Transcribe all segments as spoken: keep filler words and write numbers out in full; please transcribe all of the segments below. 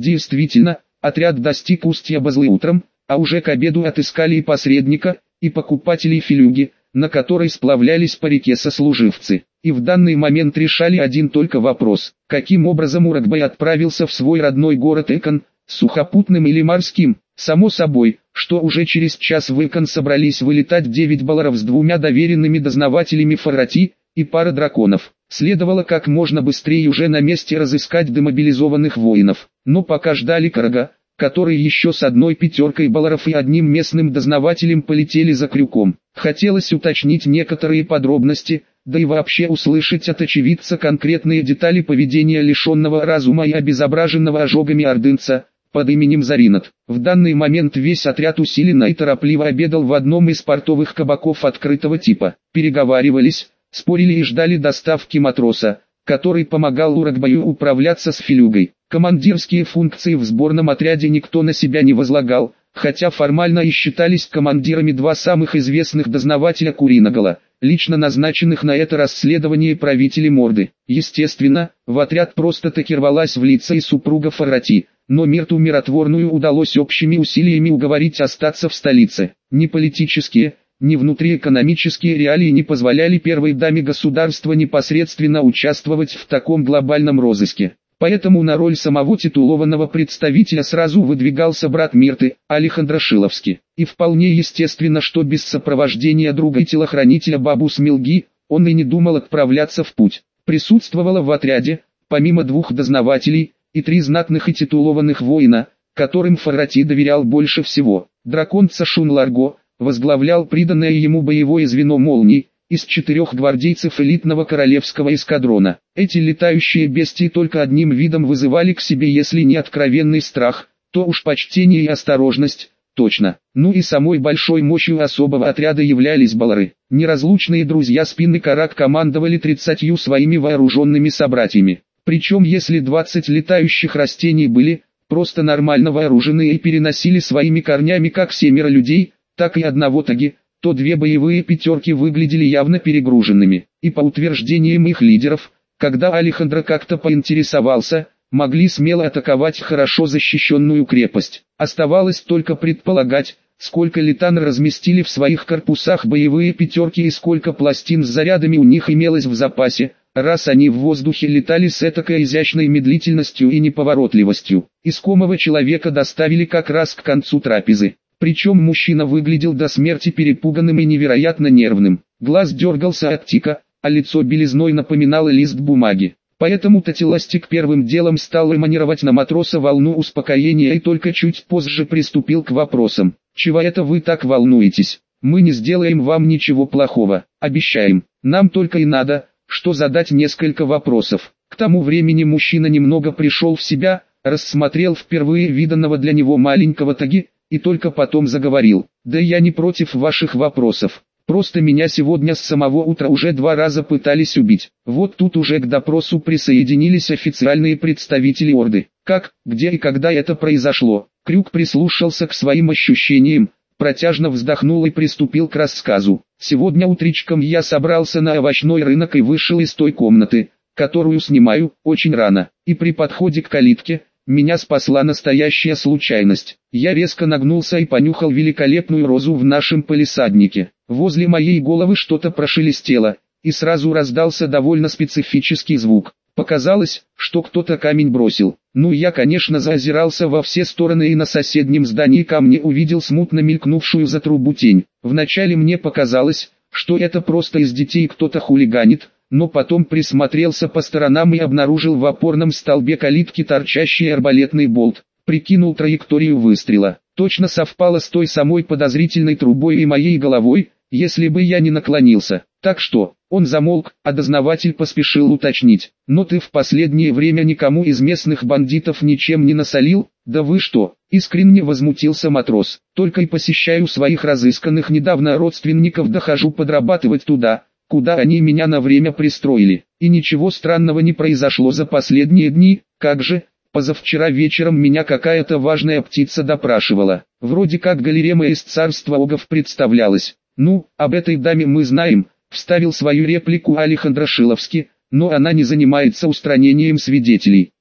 Действительно, отряд достиг устья Базлы утром, а уже к обеду отыскали и посредника, и покупателей филюги, на которой сплавлялись по реке сослуживцы. И в данный момент решали один только вопрос: каким образом Уракбай отправился в свой родной город Экон, сухопутным или морским. Само собой, что уже через час в Экон собрались вылетать девять балларов с двумя доверенными дознавателями Фарати и пара драконов. Следовало как можно быстрее уже на месте разыскать демобилизованных воинов. Но пока ждали Карага, который еще с одной пятеркой балларов и одним местным дознавателем полетели за Крюком. Хотелось уточнить некоторые подробности, да и вообще услышать от очевидца конкретные детали поведения лишенного разума и обезображенного ожогами ордынца под именем Заринат. В данный момент весь отряд усиленно и торопливо обедал в одном из портовых кабаков открытого типа. Переговаривались, спорили и ждали доставки матроса, который помогал Уракбаю управляться с филюгой. Командирские функции в сборном отряде никто на себя не возлагал, хотя формально и считались командирами два самых известных дознавателя Куриногола, лично назначенных на это расследование правители Морды. Естественно, в отряд просто-таки рвалась влиться и супруга Фарати, но Мирту Миротворную удалось общими усилиями уговорить остаться в столице. Ни политические, ни внутриэкономические реалии не позволяли первой даме государства непосредственно участвовать в таком глобальном розыске. Поэтому на роль самого титулованного представителя сразу выдвигался брат Мирты, Алехандро Шиловский. И вполне естественно, что без сопровождения друга и телохранителя Бабус Милги, он и не думал отправляться в путь. Присутствовало в отряде, помимо двух дознавателей, и три знатных и титулованных воина, которым Фарати доверял больше всего. Дракон Цашун Ларго возглавлял приданное ему боевое звено молний, из четырех гвардейцев элитного королевского эскадрона. Эти летающие бестии только одним видом вызывали к себе если не откровенный страх, то уж почтение и осторожность, точно. Ну и самой большой мощью особого отряда являлись баллары. Неразлучные друзья спины Карак командовали тридцатью своими вооруженными собратьями. Причем если двадцать летающих растений были просто нормально вооруженные и переносили своими корнями как семеро людей, так и одного таги, то две боевые пятерки выглядели явно перегруженными. И по утверждениям их лидеров, когда Алехандро как-то поинтересовался, могли смело атаковать хорошо защищенную крепость. Оставалось только предполагать, сколько летан разместили в своих корпусах боевые пятерки и сколько пластин с зарядами у них имелось в запасе, раз они в воздухе летали с этакой изящной медлительностью и неповоротливостью. Искомого человека доставили как раз к концу трапезы. Причем мужчина выглядел до смерти перепуганным и невероятно нервным. Глаз дергался от тика, а лицо белизной напоминало лист бумаги. Поэтому Татиластик первым делом стал эманировать на матроса волну успокоения и только чуть позже приступил к вопросам. «Чего это вы так волнуетесь? Мы не сделаем вам ничего плохого, обещаем. Нам только и надо, что задать несколько вопросов». К тому времени мужчина немного пришел в себя, рассмотрел впервые виданного для него маленького таги, и только потом заговорил. «Да я не против ваших вопросов. Просто меня сегодня с самого утра уже два раза пытались убить». Вот тут уже к допросу присоединились официальные представители Орды. Как, где и когда это произошло? Крюк прислушался к своим ощущениям, протяжно вздохнул и приступил к рассказу. «Сегодня утречком я собрался на овощной рынок и вышел из той комнаты, которую снимаю, очень рано, и при подходе к калитке меня спасла настоящая случайность. Я резко нагнулся и понюхал великолепную розу в нашем палисаднике. Возле моей головы что-то прошелестело, и сразу раздался довольно специфический звук. Показалось, что кто-то камень бросил. Ну я, конечно, заозирался во все стороны и на соседнем здании камня увидел смутно мелькнувшую за трубу тень. Вначале мне показалось, что это просто из детей кто-то хулиганит, но потом присмотрелся по сторонам и обнаружил в опорном столбе калитки торчащий арбалетный болт. Прикинул траекторию выстрела. Точно совпало с той самой подозрительной трубой и моей головой, если бы я не наклонился. Так что, он замолк, а дознаватель поспешил уточнить. «Но ты в последнее время никому из местных бандитов ничем не насолил?» «Да вы что?» — искренне возмутился матрос. «Только и посещаю своих разысканных недавно родственников, дохожу подрабатывать туда, куда они меня на время пристроили. И ничего странного не произошло за последние дни. Как же, позавчера вечером меня какая-то важная птица допрашивала. Вроде как галерема из царства Огов представлялась. Ну, об этой даме мы знаем», — вставил свою реплику Алехандро Шиловский, «но она не занимается устранением свидетелей.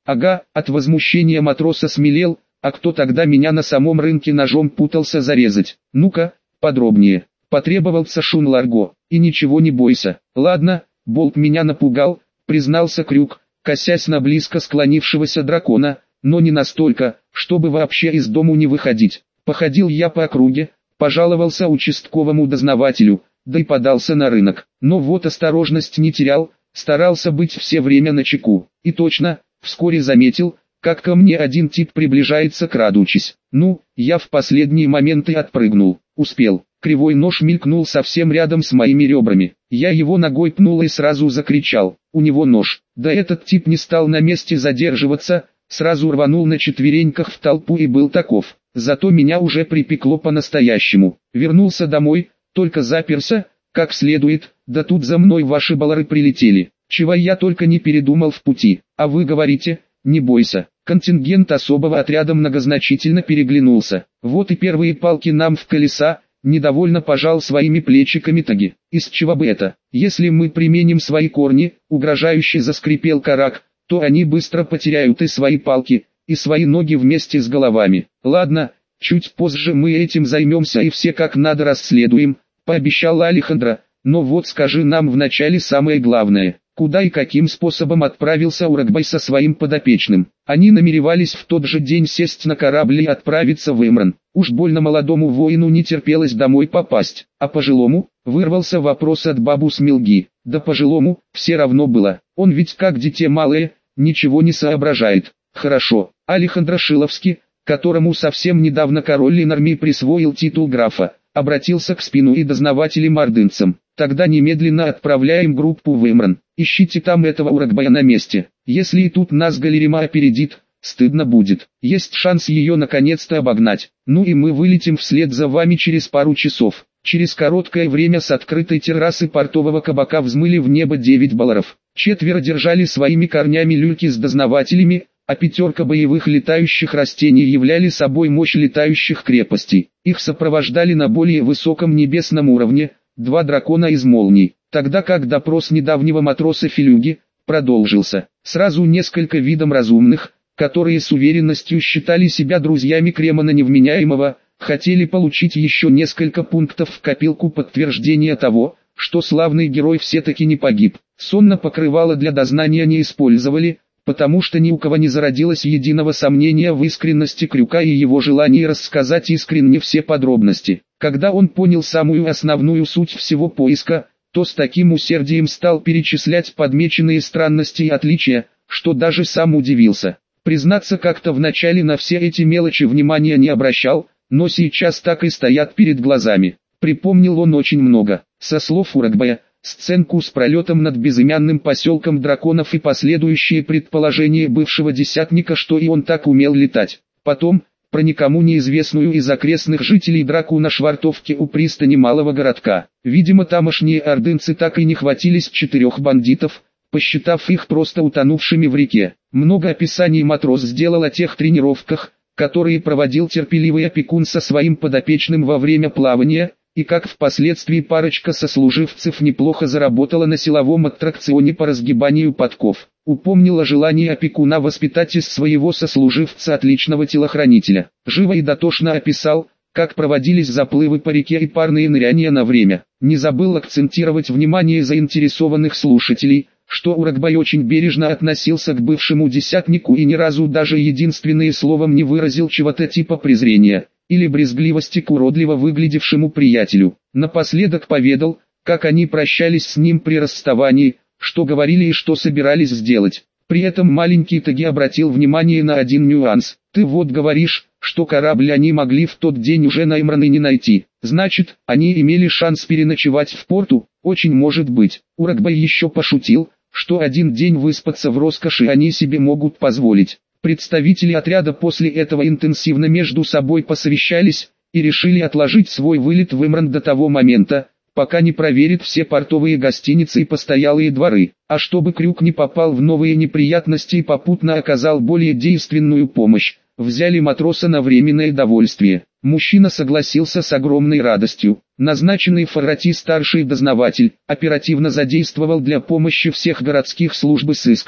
Ага, от возмущения матроса смелел, а кто тогда меня на самом рынке ножом путался зарезать? Ну-ка, подробнее. Потребовался Шун Ларго. И ничего не бойся. Ладно, Болт меня напугал, признался Крюк, косясь на близко склонившегося дракона, но не настолько, чтобы вообще из дому не выходить. Походил я по округе, пожаловался участковому дознавателю, да и подался на рынок. Но вот осторожность не терял, старался быть все время начеку. И точно, вскоре заметил, как ко мне один тип приближается крадучись. Ну, я в последние моменты отпрыгнул, успел. Кривой нож мелькнул совсем рядом с моими ребрами. Я его ногой пнул и сразу закричал: у него нож. Да этот тип не стал на месте задерживаться, сразу рванул на четвереньках в толпу и был таков. Зато меня уже припекло по-настоящему. Вернулся домой, только заперся, как следует, да тут за мной ваши балары прилетели. Чего я только не передумал в пути. А вы говорите, не бойся. Контингент особого отряда многозначительно переглянулся. Вот и первые палки нам в колеса. Недовольно пожал своими плечиками Таги. Из чего бы это? Если мы применим свои корни, угрожающе заскрипел Карак, то они быстро потеряют и свои палки, и свои ноги вместе с головами. Ладно, чуть позже мы этим займемся и все как надо расследуем, пообещал Алехандро, но вот скажи нам вначале самое главное. Куда и каким способом отправился Урагбай со своим подопечным? Они намеревались в тот же день сесть на корабль и отправиться в Имран. Уж больно молодому воину не терпелось домой попасть, а пожилому, вырвался вопрос от бабу Смилги. Да пожилому, все равно было, он ведь как дитя малое, ничего не соображает. Хорошо, Алехандро Шиловский, которому совсем недавно король Ленарми присвоил титул графа, обратился к спину и дознавателям-ордынцам. Тогда немедленно отправляем группу в Имран. Ищите там этого Урагбая на месте. Если и тут нас Галерима опередит, стыдно будет. Есть шанс ее наконец-то обогнать. Ну и мы вылетим вслед за вами через пару часов. Через короткое время с открытой террасы портового кабака взмыли в небо девять балларов. Четверо держали своими корнями люльки с дознавателями, а пятерка боевых летающих растений являли собой мощь летающих крепостей. Их сопровождали на более высоком небесном уровне два дракона из молний, тогда как допрос недавнего матроса Филюги продолжился. Сразу несколько видом разумных, которые с уверенностью считали себя друзьями Кремана Невменяемого, хотели получить еще несколько пунктов в копилку подтверждения того, что славный герой все-таки не погиб. Сонно покрывало для дознания не использовали, потому что ни у кого не зародилось единого сомнения в искренности Крюка и его желании рассказать искренне все подробности. Когда он понял самую основную суть всего поиска, то с таким усердием стал перечислять подмеченные странности и отличия, что даже сам удивился. Признаться, как-то вначале на все эти мелочи внимания не обращал, но сейчас так и стоят перед глазами. Припомнил он очень много. Со слов Урагбая, сценку с пролетом над безымянным поселком драконов и последующие предположения бывшего десятника, что и он так умел летать. Потом, про никому неизвестную из окрестных жителей драку на швартовке у пристани малого городка. Видимо, тамошние ордынцы так и не хватились четырех бандитов, посчитав их просто утонувшими в реке. Много описаний матрос сделал о тех тренировках, которые проводил терпеливый опекун со своим подопечным во время плавания, и как впоследствии парочка сослуживцев неплохо заработала на силовом аттракционе по разгибанию подков. Упомнил о желании опекуна воспитать из своего сослуживца отличного телохранителя. Живо и дотошно описал, как проводились заплывы по реке и парные ныряния на время. Не забыл акцентировать внимание заинтересованных слушателей, что Урагбай очень бережно относился к бывшему десятнику и ни разу даже единственным словом не выразил чего-то типа презрения или брезгливости к уродливо выглядевшему приятелю. Напоследок поведал, как они прощались с ним при расставании, что говорили и что собирались сделать. При этом маленький Таги обратил внимание на один нюанс. «Ты вот говоришь, что корабль они могли в тот день уже на Имран и не найти. Значит, они имели шанс переночевать в порту?» «Очень может быть». Урагбай еще пошутил, что один день выспаться в роскоши они себе могут позволить. Представители отряда после этого интенсивно между собой посовещались и решили отложить свой вылет в Имран до того момента, пока не проверит все портовые гостиницы и постоялые дворы. А чтобы Крюк не попал в новые неприятности и попутно оказал более действенную помощь, взяли матроса на временное довольствие. Мужчина согласился с огромной радостью. Назначенный Фаррати старший дознаватель оперативно задействовал для помощи всех городских служб сыска,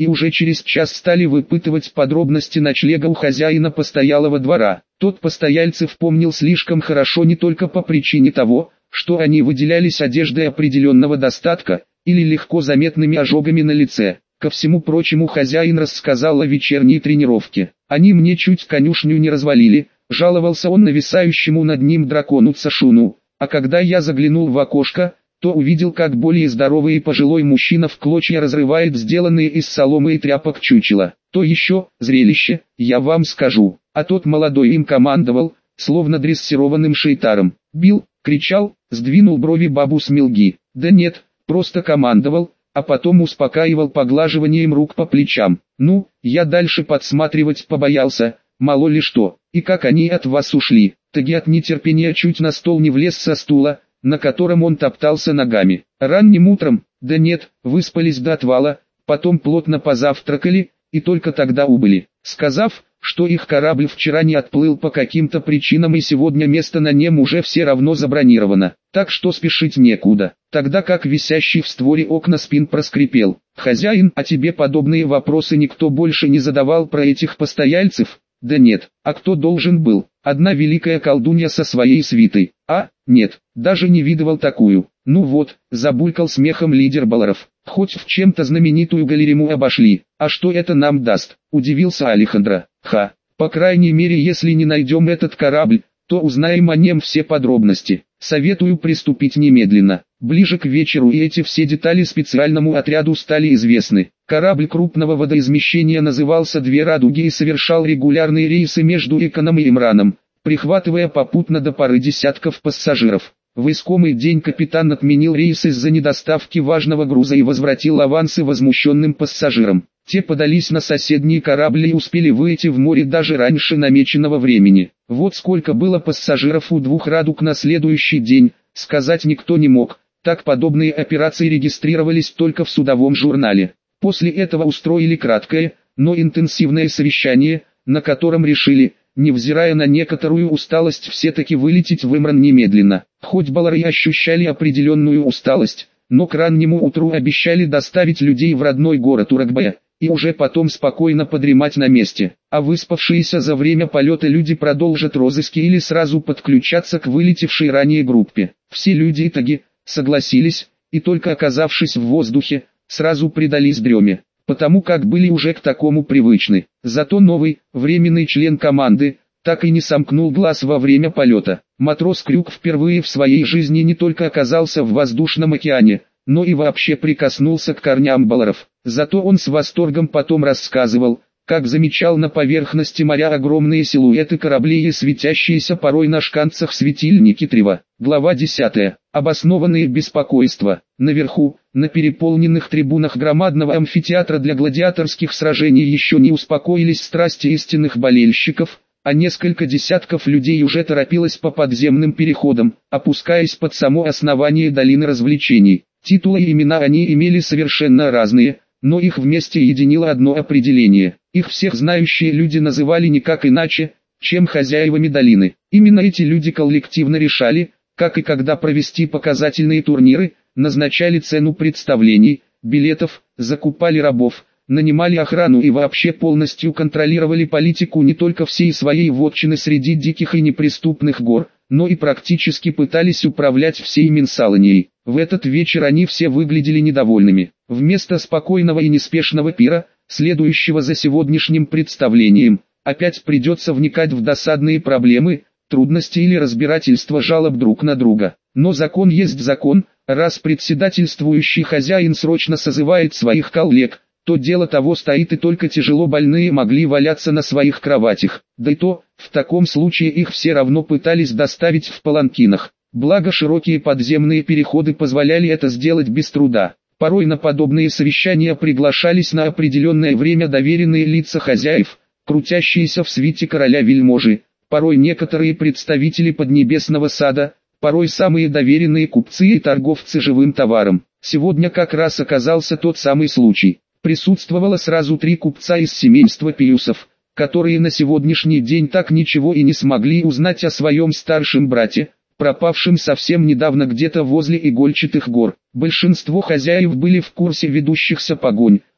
и уже через час стали выпытывать подробности ночлега у хозяина постоялого двора. Тот постояльцев помнил слишком хорошо не только по причине того, что они выделялись одеждой определенного достатка, или легко заметными ожогами на лице. Ко всему прочему хозяин рассказал о вечерней тренировке. «Они мне чуть конюшню не развалили», — жаловался он нависающему над ним дракону Цашуну. «А когда я заглянул в окошко, то увидел, как более здоровый и пожилой мужчина в клочья разрывает сделанные из соломы и тряпок чучела. То еще зрелище, я вам скажу». А тот молодой им командовал, словно дрессированным шейтаром. Бил, кричал, сдвинул брови бабу Смилги. Да нет, просто командовал, а потом успокаивал поглаживанием рук по плечам. Ну, я дальше подсматривать побоялся, мало ли что. И как они от вас ушли? Таги от нетерпения чуть на стол не влез со стула, на котором он топтался ногами. Ранним утром, да нет, выспались до отвала, потом плотно позавтракали, и только тогда убыли, сказав, что их корабль вчера не отплыл по каким-то причинам и сегодня место на нем уже все равно забронировано, так что спешить некуда. Тогда как висящий в створе окна спин проскрипел: «Хозяин, а тебе подобные вопросы никто больше не задавал про этих постояльцев?» «Да нет, а кто должен был? Одна великая колдунья со своей свитой». «А, нет, даже не видывал такую». «Ну вот», забулькал смехом лидер Баларов, «хоть в чем-то знаменитую галериму обошли. А что это нам даст?» Удивился Алехандро. «Ха, по крайней мере, если не найдем этот корабль, то узнаем о нем все подробности. Советую приступить немедленно». Ближе к вечеру и эти все детали специальному отряду стали известны. Корабль крупного водоизмещения назывался «Две радуги» и совершал регулярные рейсы между Иконом и Имраном, прихватывая попутно до пары десятков пассажиров. В искомый день капитан отменил рейс из-за недоставки важного груза и возвратил авансы возмущенным пассажирам. Те подались на соседние корабли и успели выйти в море даже раньше намеченного времени. Вот сколько было пассажиров у двух радуг на следующий день, сказать никто не мог, так подобные операции регистрировались только в судовом журнале. После этого устроили краткое, но интенсивное совещание, на котором решили, невзирая на некоторую усталость, все-таки вылететь в Имран немедленно. Хоть Балары и ощущали определенную усталость, но к раннему утру обещали доставить людей в родной город Уракбая, и уже потом спокойно подремать на месте. А выспавшиеся за время полета люди продолжат розыски или сразу подключаться к вылетевшей ранее группе. Все люди Итаги согласились, и только оказавшись в воздухе, сразу предались дреме, потому как были уже к такому привычны. Зато новый, временный член команды, так и не сомкнул глаз во время полета. Матрос Крюк впервые в своей жизни не только оказался в воздушном океане, но и вообще прикоснулся к корням Баларов. Зато он с восторгом потом рассказывал, как замечал на поверхности моря огромные силуэты кораблей и светящиеся порой на шканцах светильники Трева. Глава десятая. Обоснованные беспокойства. Наверху, на переполненных трибунах громадного амфитеатра для гладиаторских сражений еще не успокоились страсти истинных болельщиков, а несколько десятков людей уже торопилось по подземным переходам, опускаясь под само основание долины развлечений. Титулы и имена они имели совершенно разные, но их вместе единило одно определение. Их всех знающие люди называли никак иначе, чем хозяевами долины. Именно эти люди коллективно решали, как и когда провести показательные турниры, назначали цену представлений, билетов, закупали рабов, нанимали охрану и вообще полностью контролировали политику не только всей своей вотчины среди диких и неприступных гор, но и практически пытались управлять всей Минсаланией. В этот вечер они все выглядели недовольными. Вместо спокойного и неспешного пира, следующего за сегодняшним представлением, опять придется вникать в досадные проблемы, трудности или разбирательства жалоб друг на друга. Но закон есть закон, раз председательствующий хозяин срочно созывает своих коллег, то дело того стоит, и только тяжело больные могли валяться на своих кроватях. Да и то, в таком случае их все равно пытались доставить в паланкинах. Благо широкие подземные переходы позволяли это сделать без труда. Порой на подобные совещания приглашались на определенное время доверенные лица хозяев, крутящиеся в свите короля-вельможи, порой некоторые представители Поднебесного сада, порой самые доверенные купцы и торговцы живым товаром. Сегодня как раз оказался тот самый случай. Присутствовало сразу три купца из семейства Пиусов, которые на сегодняшний день так ничего и не смогли узнать о своем старшем брате, пропавшим совсем недавно где-то возле Игольчатых гор. Большинство хозяев были в курсе ведущихся погонь,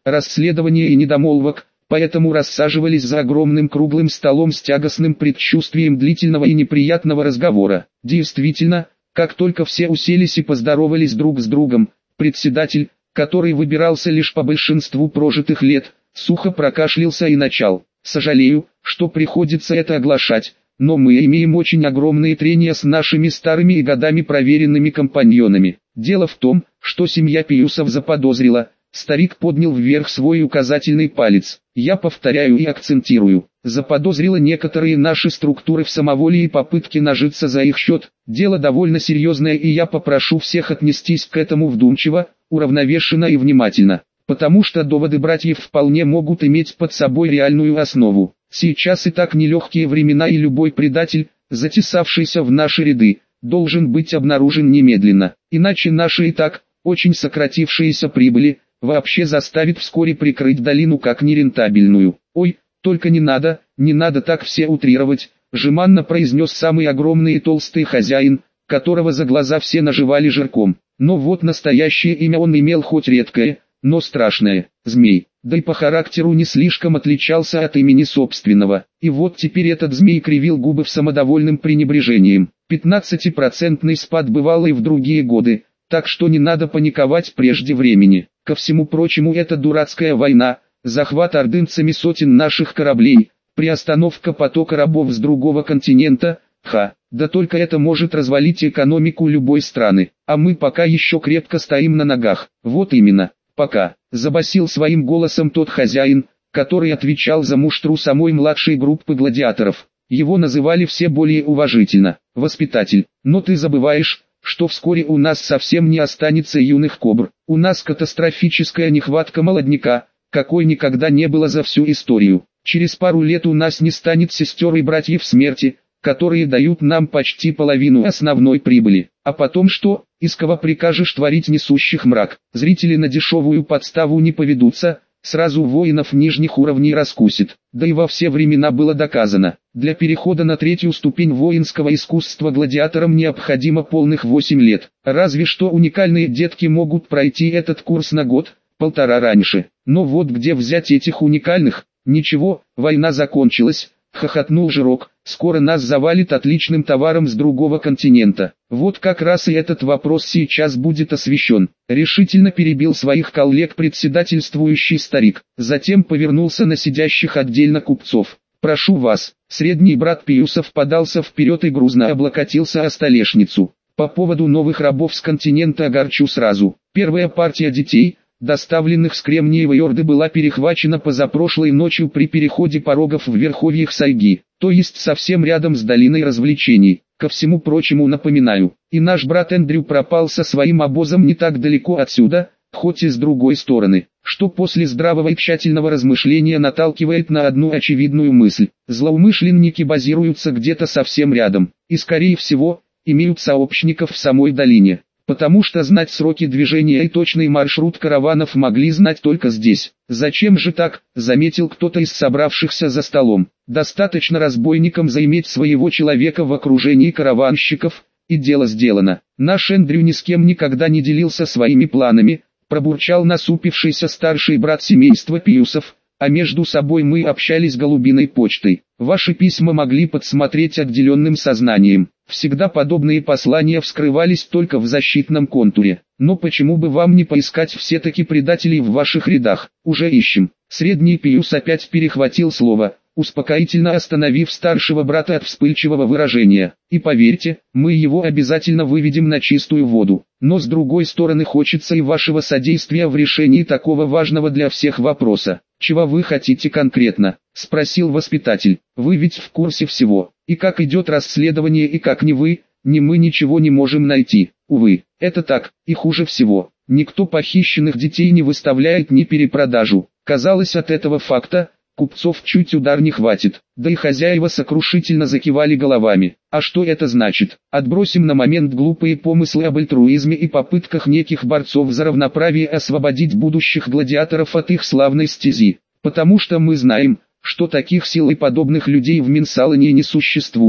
расследования и недомолвок, поэтому рассаживались за огромным круглым столом с тягостным предчувствием длительного и неприятного разговора. Действительно, как только все уселись и поздоровались друг с другом, председатель, который выбирался лишь по большинству прожитых лет, сухо прокашлялся и начал: «Сожалею, что приходится это оглашать, но мы имеем очень огромные трения с нашими старыми и годами проверенными компаньонами. Дело в том, что семья Пиусов заподозрила». Старик поднял вверх свой указательный палец. «Я повторяю и акцентирую. Заподозрила некоторые наши структуры в самоволе и попытке нажиться за их счет. Дело довольно серьезное, и я попрошу всех отнестись к этому вдумчиво, уравновешенно и внимательно. Потому что доводы братьев вполне могут иметь под собой реальную основу. Сейчас и так нелегкие времена, и любой предатель, затесавшийся в наши ряды, должен быть обнаружен немедленно. Иначе наши и так, очень сократившиеся прибыли, вообще заставит вскоре прикрыть долину как нерентабельную». «Ой, только не надо, не надо так все утрировать», — жеманно произнес самый огромный и толстый хозяин, которого за глаза все наживали жирком. Но вот настоящее имя он имел хоть редкое, но страшное — Змей, да и по характеру не слишком отличался от имени собственного. И вот теперь этот Змей кривил губы в самодовольным пренебрежением. Пятнадцатипроцентный спад бывал и в другие годы, так что не надо паниковать прежде времени. Ко всему прочему, это дурацкая война, захват ордынцами сотен наших кораблей, приостановка потока рабов с другого континента, ха, да только это может развалить экономику любой страны, а мы пока еще крепко стоим на ногах. Вот именно, пока, забасил своим голосом тот хозяин, который отвечал за муштру самой младшей группы гладиаторов. Его называли все более уважительно: воспитатель. Но ты забываешь, что вскоре у нас совсем не останется юных кобр. У нас катастрофическая нехватка молодняка, какой никогда не было за всю историю. Через пару лет у нас не станет сестер и братьев смерти, которые дают нам почти половину основной прибыли. А потом что? Из кого прикажешь творить несущих мрак? Зрители на дешевую подставу не поведутся, сразу воинов нижних уровней раскусит. Да и во все времена было доказано, для перехода на третью ступень воинского искусства гладиаторам необходимо полных восемь лет. Разве что уникальные детки могут пройти этот курс на год, полтора раньше. Но вот где взять этих уникальных? Ничего, война закончилась, хохотнул Жирок. Скоро нас завалит отличным товаром с другого континента. Вот как раз и этот вопрос сейчас будет освещен. Решительно перебил своих коллег председательствующий старик. Затем повернулся на сидящих отдельно купцов. «Прошу вас». Средний брат Пиусов подался вперед и грузно облокотился о столешницу. «По поводу новых рабов с континента огорчу сразу. Первая партия детей, доставленных с Кремниевой Орды, была перехвачена позапрошлой ночью при переходе порогов в верховьях Сайги, то есть совсем рядом с долиной развлечений. Ко всему прочему напоминаю, и наш брат Эндрю пропал со своим обозом не так далеко отсюда, хоть и с другой стороны, что после здравого и тщательного размышления наталкивает на одну очевидную мысль: злоумышленники базируются где-то совсем рядом, и скорее всего, имеют сообщников в самой долине. Потому что знать сроки движения и точный маршрут караванов могли знать только здесь. «Зачем же так?» — заметил кто-то из собравшихся за столом. «Достаточно разбойникам заиметь своего человека в окружении караванщиков, и дело сделано. Наш Эндрю ни с кем никогда не делился своими планами», — пробурчал насупившийся старший брат семейства Пиусов, «а между собой мы общались голубиной почтой. Ваши письма могли подсмотреть отделенным сознанием. Всегда подобные послания вскрывались только в защитном контуре. Но почему бы вам не поискать все-таки предателей в ваших рядах? Уже ищем». Средний Пиус опять перехватил слово, успокоительно остановив старшего брата от вспыльчивого выражения. «И поверьте, мы его обязательно выведем на чистую воду. Но с другой стороны, хочется и вашего содействия в решении такого важного для всех вопроса». «Чего вы хотите конкретно?» — спросил воспитатель. «Вы ведь в курсе всего. И как идет расследование, и как ни вы, ни мы ничего не можем найти. Увы, это так, и хуже всего. Никто похищенных детей не выставляет ни перепродажу». Казалось, от этого факта купцов чуть удар не хватит, да и хозяева сокрушительно закивали головами. А что это значит? Отбросим на момент глупые помыслы об альтруизме и попытках неких борцов за равноправие освободить будущих гладиаторов от их славной стези. Потому что мы знаем, что таких сил и подобных людей в Минсалоне не существует.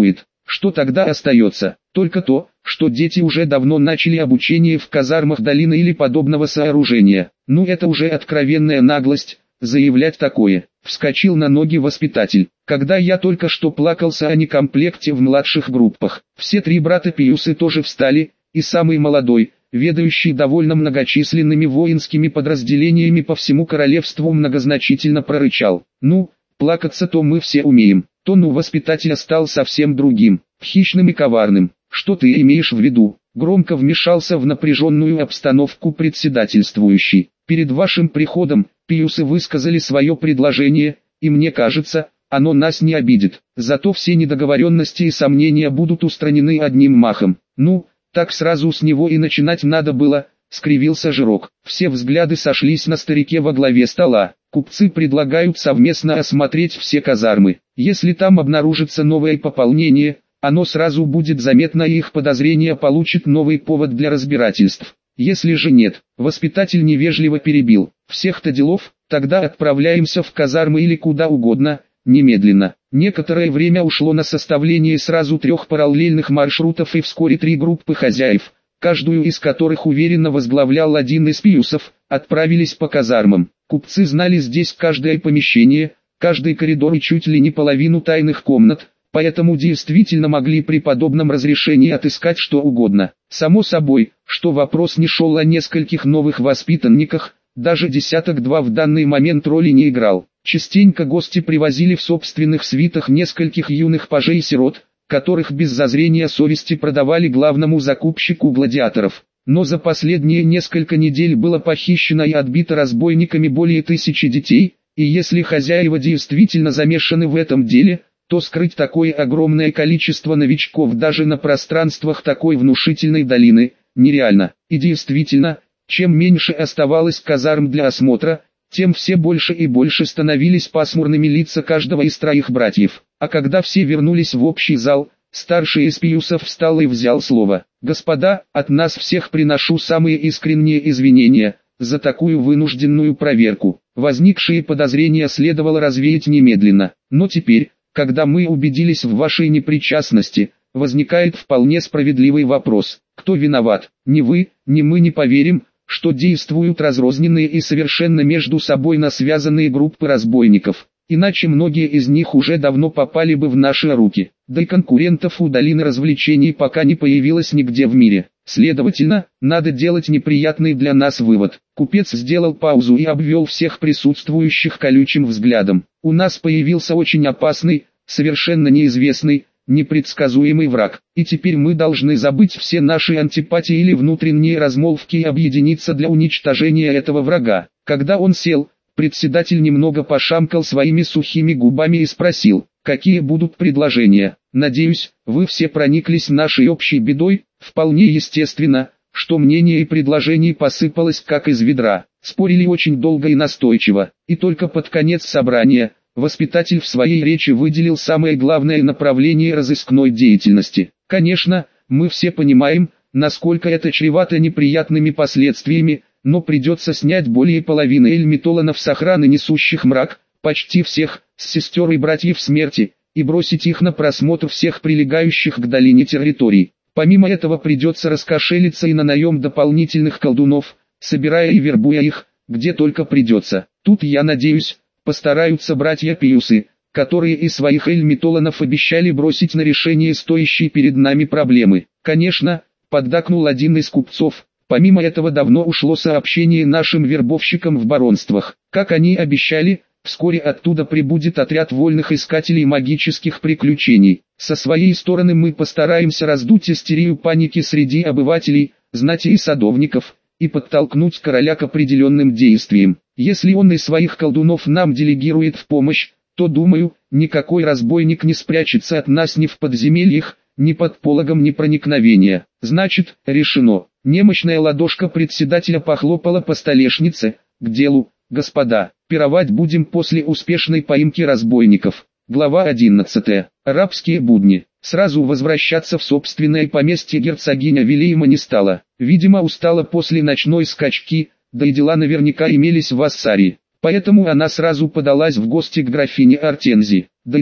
Что тогда остается? Только то, что дети уже давно начали обучение в казармах долины или подобного сооружения. Ну это уже откровенная наглость, заявлять такое. Вскочил на ноги воспитатель. Когда я только что плакался о некомплекте в младших группах, все три брата Пиюсы тоже встали, и самый молодой, ведающий довольно многочисленными воинскими подразделениями по всему королевству, многозначительно прорычал: «Ну, плакаться-то мы все умеем». Тон у воспитателя стал совсем другим, хищным и коварным. «Что ты имеешь в виду?» Громко вмешался в напряженную обстановку председательствующий. «Перед вашим приходом Пиюсы высказали свое предложение, и мне кажется, оно нас не обидит. Зато все недоговоренности и сомнения будут устранены одним махом». «Ну, так сразу с него и начинать надо было», — скривился Жирок. Все взгляды сошлись на старике во главе стола. «Купцы предлагают совместно осмотреть все казармы. Если там обнаружится новое пополнение, оно сразу будет заметно и их подозрения получат новый повод для разбирательств. Если же нет», воспитатель невежливо перебил: «всех-то делов, тогда отправляемся в казармы или куда угодно, немедленно». Некоторое время ушло на составление сразу трех параллельных маршрутов, и вскоре три группы хозяев, каждую из которых уверенно возглавлял один из пиюсов, отправились по казармам. Купцы знали здесь каждое помещение, каждый коридор и чуть ли не половину тайных комнат, поэтому действительно могли при подобном разрешении отыскать что угодно. Само собой, что вопрос не шел о нескольких новых воспитанниках, даже десяток-два в данный момент роли не играл. Частенько гости привозили в собственных свитах нескольких юных пажей и сирот, которых без зазрения совести продавали главному закупщику гладиаторов. Но за последние несколько недель было похищено и отбито разбойниками более тысячи детей, и если хозяева действительно замешаны в этом деле, то скрыть такое огромное количество новичков даже на пространствах такой внушительной долины нереально. И действительно, чем меньше оставалось казарм для осмотра, тем все больше и больше становились пасмурными лица каждого из троих братьев. А когда все вернулись в общий зал, старший из пиюсов встал и взял слово: «Господа, от нас всех приношу самые искренние извинения за такую вынужденную проверку. Возникшие подозрения следовало развеять немедленно. Но теперь, когда мы убедились в вашей непричастности, возникает вполне справедливый вопрос: кто виноват? Ни вы, ни мы не поверим, что действуют разрозненные и совершенно между собой насвязанные группы разбойников. Иначе многие из них уже давно попали бы в наши руки. Да и конкурентов у долины развлечений пока не появилось нигде в мире. Следовательно, надо делать неприятный для нас вывод». Купец сделал паузу и обвел всех присутствующих колючим взглядом. «У нас появился очень опасный, совершенно неизвестный, непредсказуемый враг. И теперь мы должны забыть все наши антипатии или внутренние размолвки и объединиться для уничтожения этого врага». Когда он сел, председатель немного пошамкал своими сухими губами и спросил: «Какие будут предложения? Надеюсь, вы все прониклись нашей общей бедой?» Вполне естественно, что мнение и предложений посыпалось как из ведра. Спорили очень долго и настойчиво, и только под конец собрания воспитатель в своей речи выделил самое главное направление разыскной деятельности. «Конечно, мы все понимаем, насколько это чревато неприятными последствиями, но придется снять более половины эльмитолонов с охраны несущих мрак, почти всех, с сестер и братьев смерти, и бросить их на просмотр всех прилегающих к долине территорий. Помимо этого придется раскошелиться и на наем дополнительных колдунов, собирая и вербуя их, где только придется. Тут, я надеюсь, постараются братья Пиюсы, которые и своих эльмитолонов обещали бросить на решение стоящей перед нами проблемы». «Конечно», — поддакнул один из купцов. «Помимо этого давно ушло сообщение нашим вербовщикам в баронствах. Как они обещали, вскоре оттуда прибудет отряд вольных искателей магических приключений. Со своей стороны мы постараемся раздуть истерию паники среди обывателей, знати и садовников, и подтолкнуть короля к определенным действиям. Если он и своих колдунов нам делегирует в помощь, то, думаю, никакой разбойник не спрячется от нас ни в подземельях, ни под пологом непроникновения. Значит, решено». Немощная ладошка председателя похлопала по столешнице. «К делу, господа, пировать будем после успешной поимки разбойников». Глава одиннадцатая. Рабские будни. Сразу возвращаться в собственное поместье герцогиня Вилейма не стала. Видимо, устала после ночной скачки, да и дела наверняка имелись в Ассарии. Поэтому она сразу подалась в гости к графине Артензи. Да и та,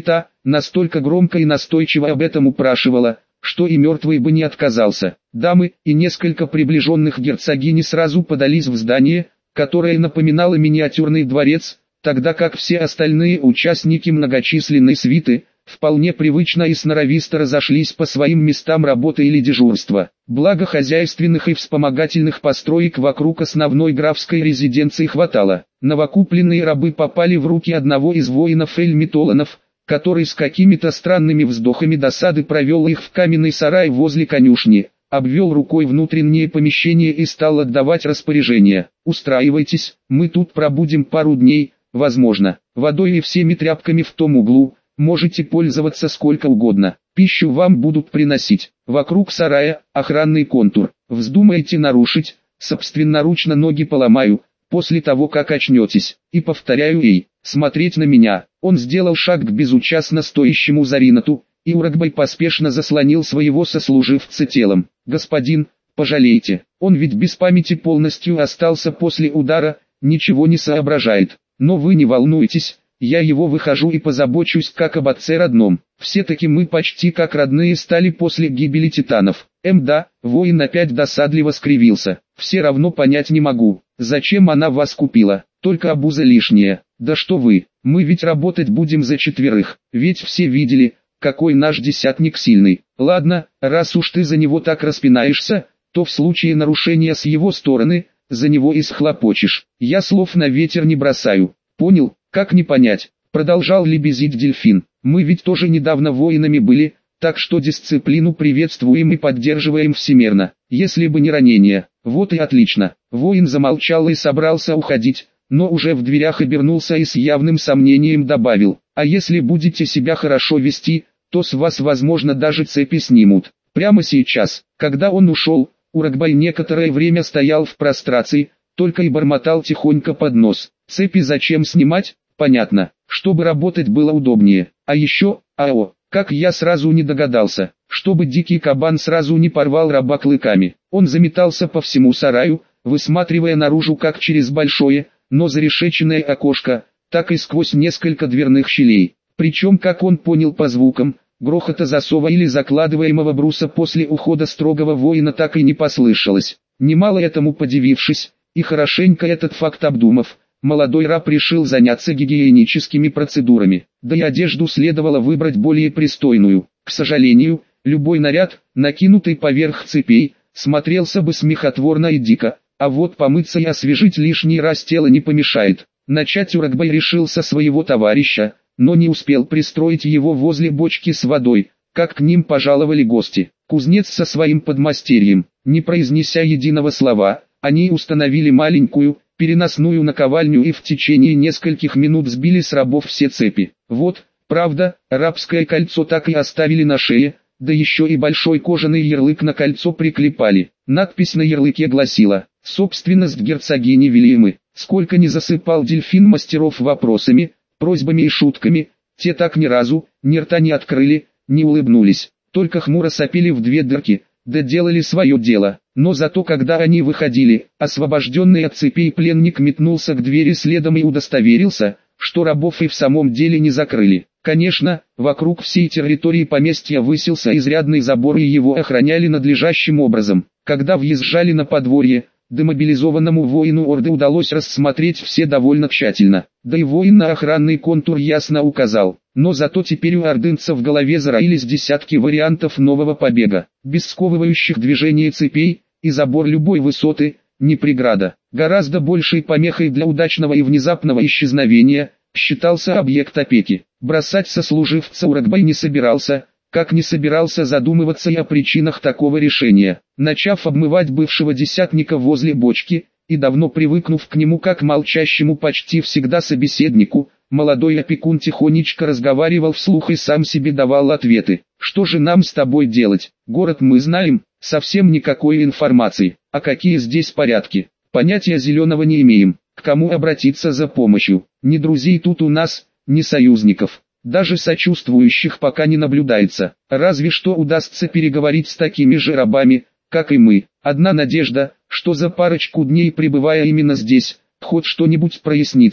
настолько громко и настойчиво об этом упрашивала, что и мертвый бы не отказался. Дамы и несколько приближенных герцогини сразу подались в здание, которое напоминало миниатюрный дворец, тогда как все остальные участники многочисленной свиты, вполне привычно и сноровисто разошлись по своим местам работы или дежурства. Благо хозяйственных и вспомогательных построек вокруг основной графской резиденции хватало. Новокупленные рабы попали в руки одного из воинов Эльмитоланов, который с какими-то странными вздохами досады провел их в каменный сарай возле конюшни, обвел рукой внутреннее помещение и стал отдавать распоряжения. «Устраивайтесь, мы тут пробудем пару дней, возможно, водой и всеми тряпками в том углу. Можете пользоваться сколько угодно, пищу вам будут приносить. Вокруг сарая охранный контур. Вздумаете нарушить, собственноручно ноги поломаю, после того как очнетесь. И повторяю ей, смотреть на меня». Он сделал шаг к безучастно стоящему Заринату, и Урагбай поспешно заслонил своего сослуживца телом. «Господин, пожалейте, он ведь без памяти полностью остался после удара, ничего не соображает. Но вы не волнуйтесь. Я его выхожу и позабочусь как об отце родном. Все-таки мы почти как родные стали после гибели титанов». Эм да, воин опять досадливо скривился. «Все равно понять не могу, зачем она вас купила, только обуза лишняя. Да что вы, мы ведь работать будем за четверых, ведь все видели, какой наш десятник сильный. Ладно, раз уж ты за него так распинаешься, то в случае нарушения с его стороны, за него и схлопочешь. Я слов на ветер не бросаю, понял?» «Как не понять?» — продолжал лебезить дельфин. «Мы ведь тоже недавно воинами были, так что дисциплину приветствуем и поддерживаем всемерно. Если бы не ранение, вот и отлично». Воин замолчал и собрался уходить, но уже в дверях обернулся и с явным сомнением добавил: «А если будете себя хорошо вести, то с вас возможно даже цепи снимут». Прямо сейчас, когда он ушел, Урагбай некоторое время стоял в прострации, только и бормотал тихонько под нос. «Цепи зачем снимать? Понятно, чтобы работать было удобнее. А еще, ао, как я сразу не догадался, чтобы дикий кабан сразу не порвал раба клыками». Он заметался по всему сараю, высматривая наружу как через большое, но зарешеченное окошко, так и сквозь несколько дверных щелей. Причем, как он понял по звукам, грохота засова или закладываемого бруса после ухода строгого воина так и не послышалось. Немало этому подивившись, и хорошенько этот факт обдумав, молодой раб решил заняться гигиеническими процедурами, да и одежду следовало выбрать более пристойную. К сожалению, любой наряд, накинутый поверх цепей, смотрелся бы смехотворно и дико, а вот помыться и освежить лишний раз тело не помешает. Начать Урагбай решил со своего товарища, но не успел пристроить его возле бочки с водой, как к ним пожаловали гости. Кузнец со своим подмастерьем, не произнеся единого слова, они установили маленькую, переносную наковальню и в течение нескольких минут сбили с рабов все цепи. Вот, правда, рабское кольцо так и оставили на шее, да еще и большой кожаный ярлык на кольцо приклепали. Надпись на ярлыке гласила: «Собственность герцогини Вильямы». Сколько ни засыпал дельфин мастеров вопросами, просьбами и шутками, те так ни разу, ни рта не открыли, не улыбнулись, только хмуро сопели в две дырки, да делали свое дело. Но зато когда они выходили, освобожденный от цепей пленник метнулся к двери следом и удостоверился, что рабов и в самом деле не закрыли. Конечно, вокруг всей территории поместья высился изрядный забор и его охраняли надлежащим образом. Когда въезжали на подворье, демобилизованному воину Орды удалось рассмотреть все довольно тщательно, да и воин на охранный контур ясно указал. Но зато теперь у ордынца в голове зароились десятки вариантов нового побега, без сковывающих движения цепей, и забор любой высоты, не преграда. Гораздо большей помехой для удачного и внезапного исчезновения считался объект опеки. Бросать сослуживца Урагбай не собирался, как не собирался задумываться и о причинах такого решения. Начав обмывать бывшего десятника возле бочки, и давно привыкнув к нему как молчащему почти всегда собеседнику, молодой опекун тихонечко разговаривал вслух и сам себе давал ответы. «Что же нам с тобой делать? Город мы знаем, совсем никакой информации. А какие здесь порядки? Понятия зеленого не имеем. К кому обратиться за помощью? Ни друзей тут у нас, ни союзников. Даже сочувствующих пока не наблюдается. Разве что удастся переговорить с такими же рабами, как и мы. Одна надежда, что за парочку дней пребывая именно здесь, хоть что-нибудь прояснится».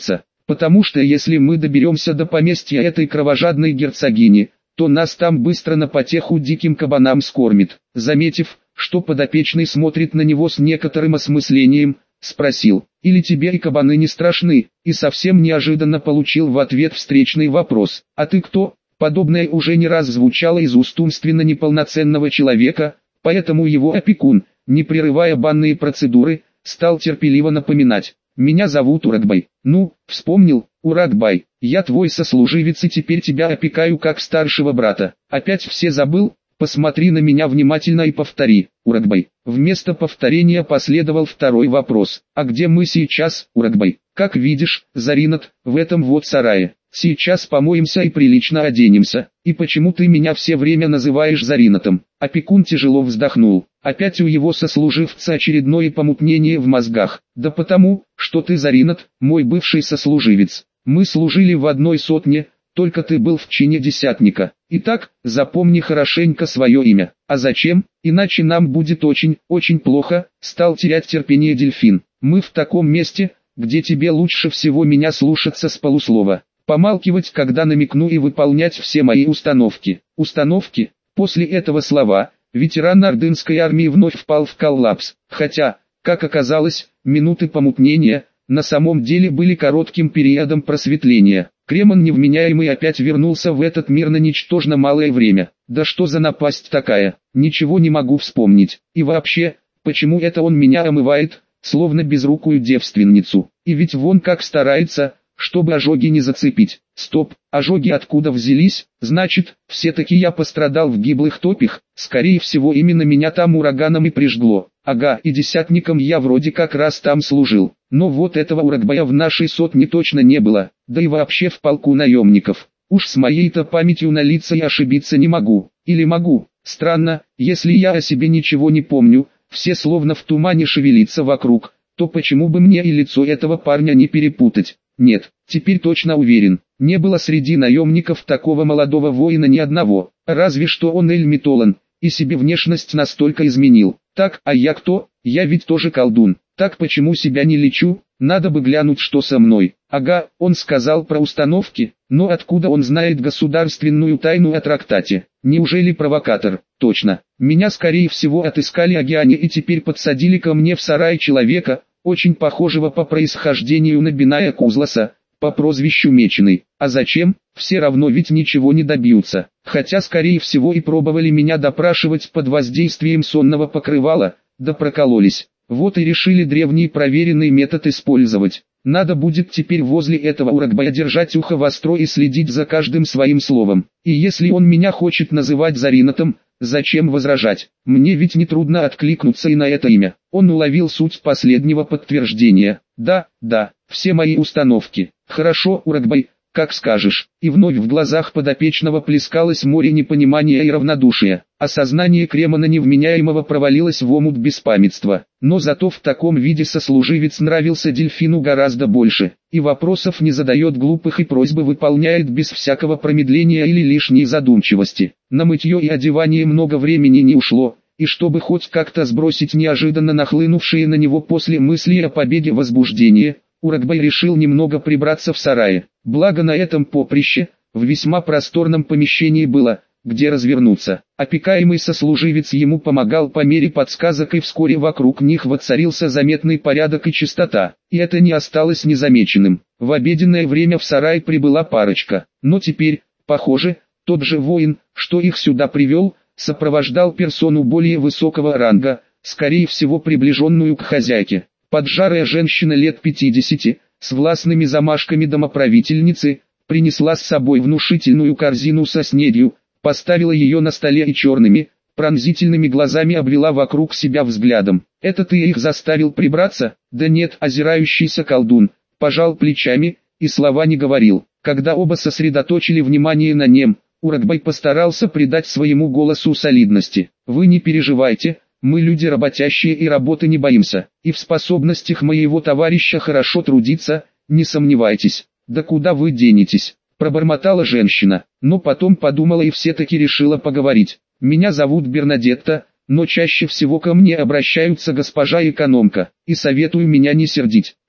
потому что если мы доберемся до поместья этой кровожадной герцогини, то нас там быстро на потеху диким кабанам скормит». Заметив, что подопечный смотрит на него с некоторым осмыслением, спросил: «Или тебе и кабаны не страшны?» И совсем неожиданно получил в ответ встречный вопрос: «А ты кто?» Подобное уже не раз звучало из уст умственно неполноценного человека, поэтому его опекун, не прерывая банные процедуры, стал терпеливо напоминать: «Меня зовут Урагбай». «Ну, вспомнил, Урагбай, я твой сослуживец и теперь тебя опекаю как старшего брата. Опять все забыл? Посмотри на меня внимательно и повтори, Урагбай». Вместо повторения последовал второй вопрос: «А где мы сейчас, Урагбай?» «Как видишь, Заринат, в этом вот сарае. Сейчас помоемся и прилично оденемся. И почему ты меня все время называешь Заринатом?» Опекун тяжело вздохнул. Опять у его сослуживца очередное помутнение в мозгах. «Да потому, что ты, Заринат, мой бывший сослуживец. Мы служили в одной сотне, только ты был в чине десятника. Итак, запомни хорошенько свое имя». «А зачем? Иначе нам будет очень, очень плохо», — стал терять терпение дельфин. «Мы в таком месте, где тебе лучше всего меня слушаться с полуслова. Помалкивать, когда намекну, и выполнять все мои установки». «Установки?» После этого слова ветеран ордынской армии вновь впал в коллапс, хотя, как оказалось, минуты помутнения на самом деле были коротким периодом просветления. Кремон невменяемый опять вернулся в этот мир на ничтожно малое время. Да что за напасть такая? Ничего не могу вспомнить. И вообще, почему это он меня омывает, словно безрукую девственницу? И ведь вон как старается, чтобы ожоги не зацепить. Стоп, ожоги откуда взялись? Значит, все-таки я пострадал в гиблых топях. Скорее всего, именно меня там ураганом и прижгло. Ага, и десятником я вроде как раз там служил. Но вот этого Урагбая в нашей сотне точно не было, да и вообще в полку наемников. Уж с моей-то памятью на лица я ошибиться не могу. Или могу? Странно, если я о себе ничего не помню, все словно в тумане шевелится вокруг, то почему бы мне и лицо этого парня не перепутать? Нет, теперь точно уверен, не было среди наемников такого молодого воина ни одного, разве что он Эль-Митолан, и себе внешность настолько изменил. Так, а я кто? Я ведь тоже колдун. Так почему себя не лечу? Надо бы глянуть, что со мной. Ага, он сказал про установки, но откуда он знает государственную тайну о трактате? Неужели провокатор? Точно. Меня скорее всего отыскали Агиане и теперь подсадили ко мне в сарай человека, очень похожего по происхождению на Биная Кузласа, по прозвищу Меченый. А зачем? Все равно ведь ничего не добьются. Хотя скорее всего и пробовали меня допрашивать под воздействием сонного покрывала, да прокололись. Вот и решили древний проверенный метод использовать. Надо будет теперь возле этого Урагбая держать ухо востро и следить за каждым своим словом. И если он меня хочет называть Заринатом, зачем возражать? Мне ведь не трудно откликнуться и на это имя. Он уловил суть последнего подтверждения. Да, да, все мои установки. Хорошо, Урагбай, как скажешь. И вновь в глазах подопечного плескалось море непонимания и равнодушия. Осознание Кремона невменяемого провалилось в омут беспамятства. Но зато в таком виде сослуживец нравился дельфину гораздо больше. И вопросов не задает глупых и просьбы выполняет без всякого промедления или лишней задумчивости. На мытье и одевание много времени не ушло. И чтобы хоть как-то сбросить неожиданно нахлынувшие на него после мысли о побеге возбуждение, Урагбай решил немного прибраться в сарае. Благо на этом поприще, в весьма просторном помещении было, где развернуться. Опекаемый сослуживец ему помогал по мере подсказок, и вскоре вокруг них воцарился заметный порядок и чистота. И это не осталось незамеченным. В обеденное время в сарай прибыла парочка. Но теперь, похоже, тот же воин, что их сюда привел, сопровождал персону более высокого ранга, скорее всего приближенную к хозяйке. Поджарая женщина лет пятидесяти, с властными замашками домоправительницы, принесла с собой внушительную корзину со снедью, поставила ее на столе и черными, пронзительными глазами обвела вокруг себя взглядом. «Это ты их заставил прибраться?» «Да нет», озирающийся колдун, пожал плечами, и слова не говорил. Когда оба сосредоточили внимание на нем, Урагбай постарался придать своему голосу солидности. «Вы не переживайте, мы люди работящие и работы не боимся, и в способностях моего товарища хорошо трудиться, не сомневайтесь». «Да куда вы денетесь?» – пробормотала женщина, но потом подумала и все-таки решила поговорить. «Меня зовут Бернадетта, но чаще всего ко мне обращаются госпожа экономка, и советую меня не сердить.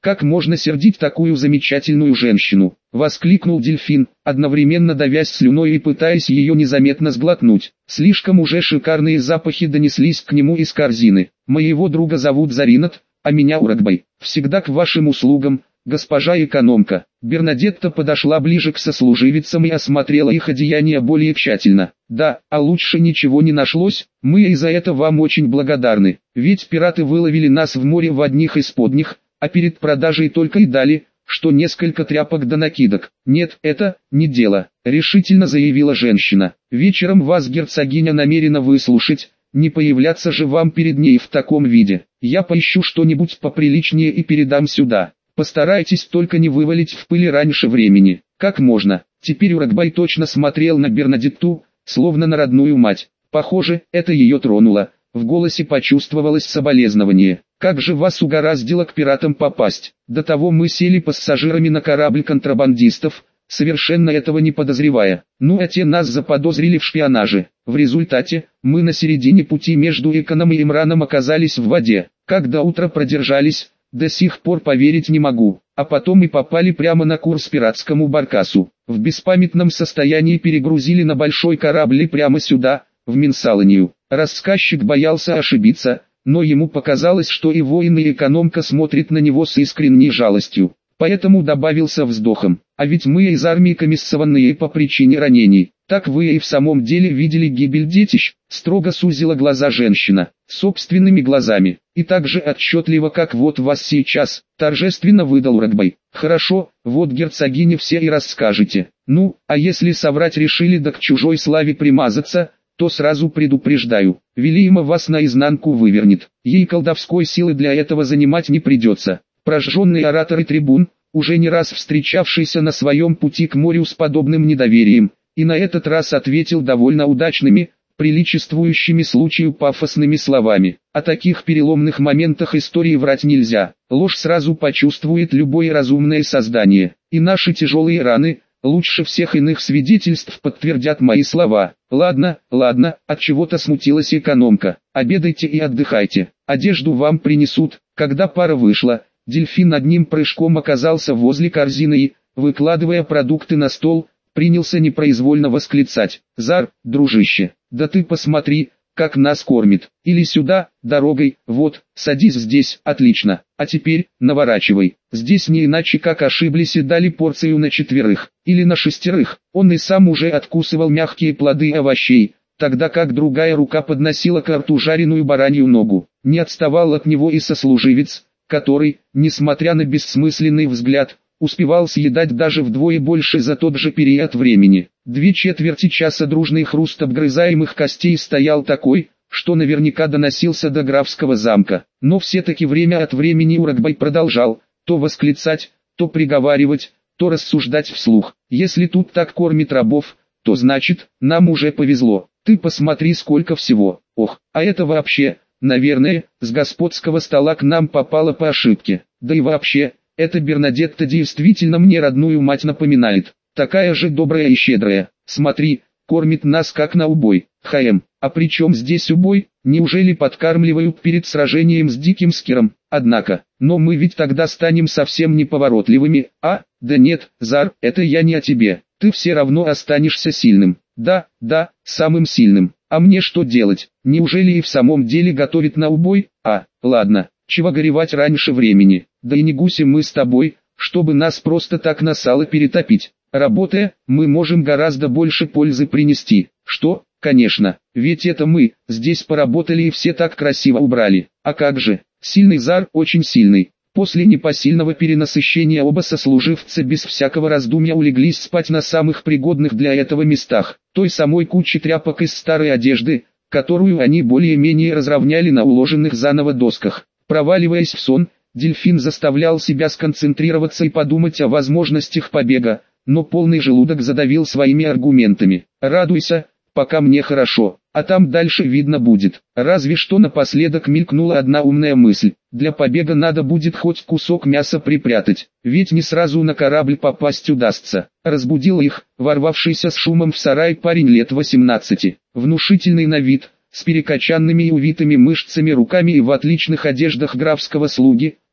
Как можно сердить такую замечательную женщину? Воскликнул дельфин, одновременно давясь слюной и пытаясь ее незаметно сглотнуть. Слишком уже шикарные запахи донеслись к нему из корзины. Моего друга зовут Заринат, а меня Урагбай. Всегда к вашим услугам, госпожа экономка. Бернадетта подошла ближе к сослуживицам и осмотрела их одеяния более тщательно. Да, а лучше ничего не нашлось, мы и за это вам очень благодарны. Ведь пираты выловили нас в море в одних исподних, а перед продажей только и дали, что несколько тряпок да накидок. Нет, это не дело, решительно заявила женщина. Вечером вас герцогиня намерена выслушать, не появляться же вам перед ней в таком виде. Я поищу что-нибудь поприличнее и передам сюда. Постарайтесь только не вывалить в пыли раньше времени. Как можно? Теперь Урагбай точно смотрел на Бернадетту, словно на родную мать. Похоже, это ее тронуло. В голосе почувствовалось соболезнование. Как же вас угораздило к пиратам попасть? До того мы сели пассажирами на корабль контрабандистов, совершенно этого не подозревая. Ну а те нас заподозрили в шпионаже. В результате, мы на середине пути между Эконом и Имраном оказались в воде. Как до утра продержались, до сих пор поверить не могу. А потом и попали прямо на курс пиратскому баркасу. В беспамятном состоянии перегрузили на большой корабль и прямо сюда, в Минсалонию. Рассказчик боялся ошибиться, но ему показалось, что и воин и экономка смотрят на него с искренней жалостью. Поэтому добавился вздохом. А ведь мы из армии комиссованные по причине ранений. Так вы и в самом деле видели гибель детищ? Строго сузила глаза женщина. Собственными глазами. И так же отчетливо, как вот вас сейчас, торжественно выдал Урагбай. Хорошо, вот герцогине все и расскажете. Ну, а если соврать решили да к чужой славе примазаться, то сразу предупреждаю, Велиима вас наизнанку вывернет. Ей колдовской силы для этого занимать не придется. Прожженный оратор и трибун, уже не раз встречавшийся на своем пути к морю с подобным недоверием, и на этот раз ответил довольно удачными, приличествующими случаю пафосными словами. О таких переломных моментах истории врать нельзя. Ложь сразу почувствует любое разумное создание. И наши тяжелые раны, лучше всех иных свидетельств подтвердят мои слова. Ладно, ладно, от чего-то смутилась экономка. Обедайте и отдыхайте. Одежду вам принесут. Когда пара вышла, дельфин одним прыжком оказался возле корзины и, выкладывая продукты на стол, принялся непроизвольно восклицать: «Зар, дружище, да ты посмотри, как нас кормит. Или сюда, дорогой, вот, садись здесь, отлично. А теперь, наворачивай. Здесь не иначе как ошиблись и дали порцию на четверых, или на шестерых». Он и сам уже откусывал мягкие плоды овощей, тогда как другая рука подносила к рту жареную баранью ногу. Не отставал от него и сослуживец, который, несмотря на бессмысленный взгляд, успевал съедать даже вдвое больше за тот же период времени. Две четверти часа дружный хруст обгрызаемых костей стоял такой, что наверняка доносился до графского замка. Но все-таки время от времени Урагбай продолжал, то восклицать, то приговаривать, то рассуждать вслух. Если тут так кормит рабов, то значит, нам уже повезло. Ты посмотри, сколько всего. Ох, а это вообще, наверное, с господского стола к нам попало по ошибке. Да и вообще, эта Бернадетта действительно мне родную мать напоминает. Такая же добрая и щедрая. Смотри, кормит нас как на убой. Хаем, а при чем здесь убой? Неужели подкармливают перед сражением с диким скиром? Однако, но мы ведь тогда станем совсем неповоротливыми, а? Да нет, Зар, это я не о тебе. Ты все равно останешься сильным. Да, да, самым сильным. А мне что делать? Неужели и в самом деле готовят на убой? А, ладно, чего горевать раньше времени. Да и не гуси мы с тобой, чтобы нас просто так на сало перетопить. Работая, мы можем гораздо больше пользы принести. Что? Конечно, ведь это мы, здесь поработали и все так красиво убрали. А как же? Сильный Зар, очень сильный. После непосильного перенасыщения оба сослуживца без всякого раздумья улеглись спать на самых пригодных для этого местах. Той самой куче тряпок из старой одежды, которую они более-менее разровняли на уложенных заново досках. Проваливаясь в сон, дельфин заставлял себя сконцентрироваться и подумать о возможностях побега, но полный желудок задавил своими аргументами. «Радуйся, пока мне хорошо, а там дальше видно будет». Разве что напоследок мелькнула одна умная мысль: для побега надо будет хоть кусок мяса припрятать, ведь не сразу на корабль попасть удастся. Разбудил их, ворвавшийся с шумом в сарай парень лет восемнадцати, внушительный на вид, с перекачанными и увитыми мышцами руками и в отличных одеждах графского слуги.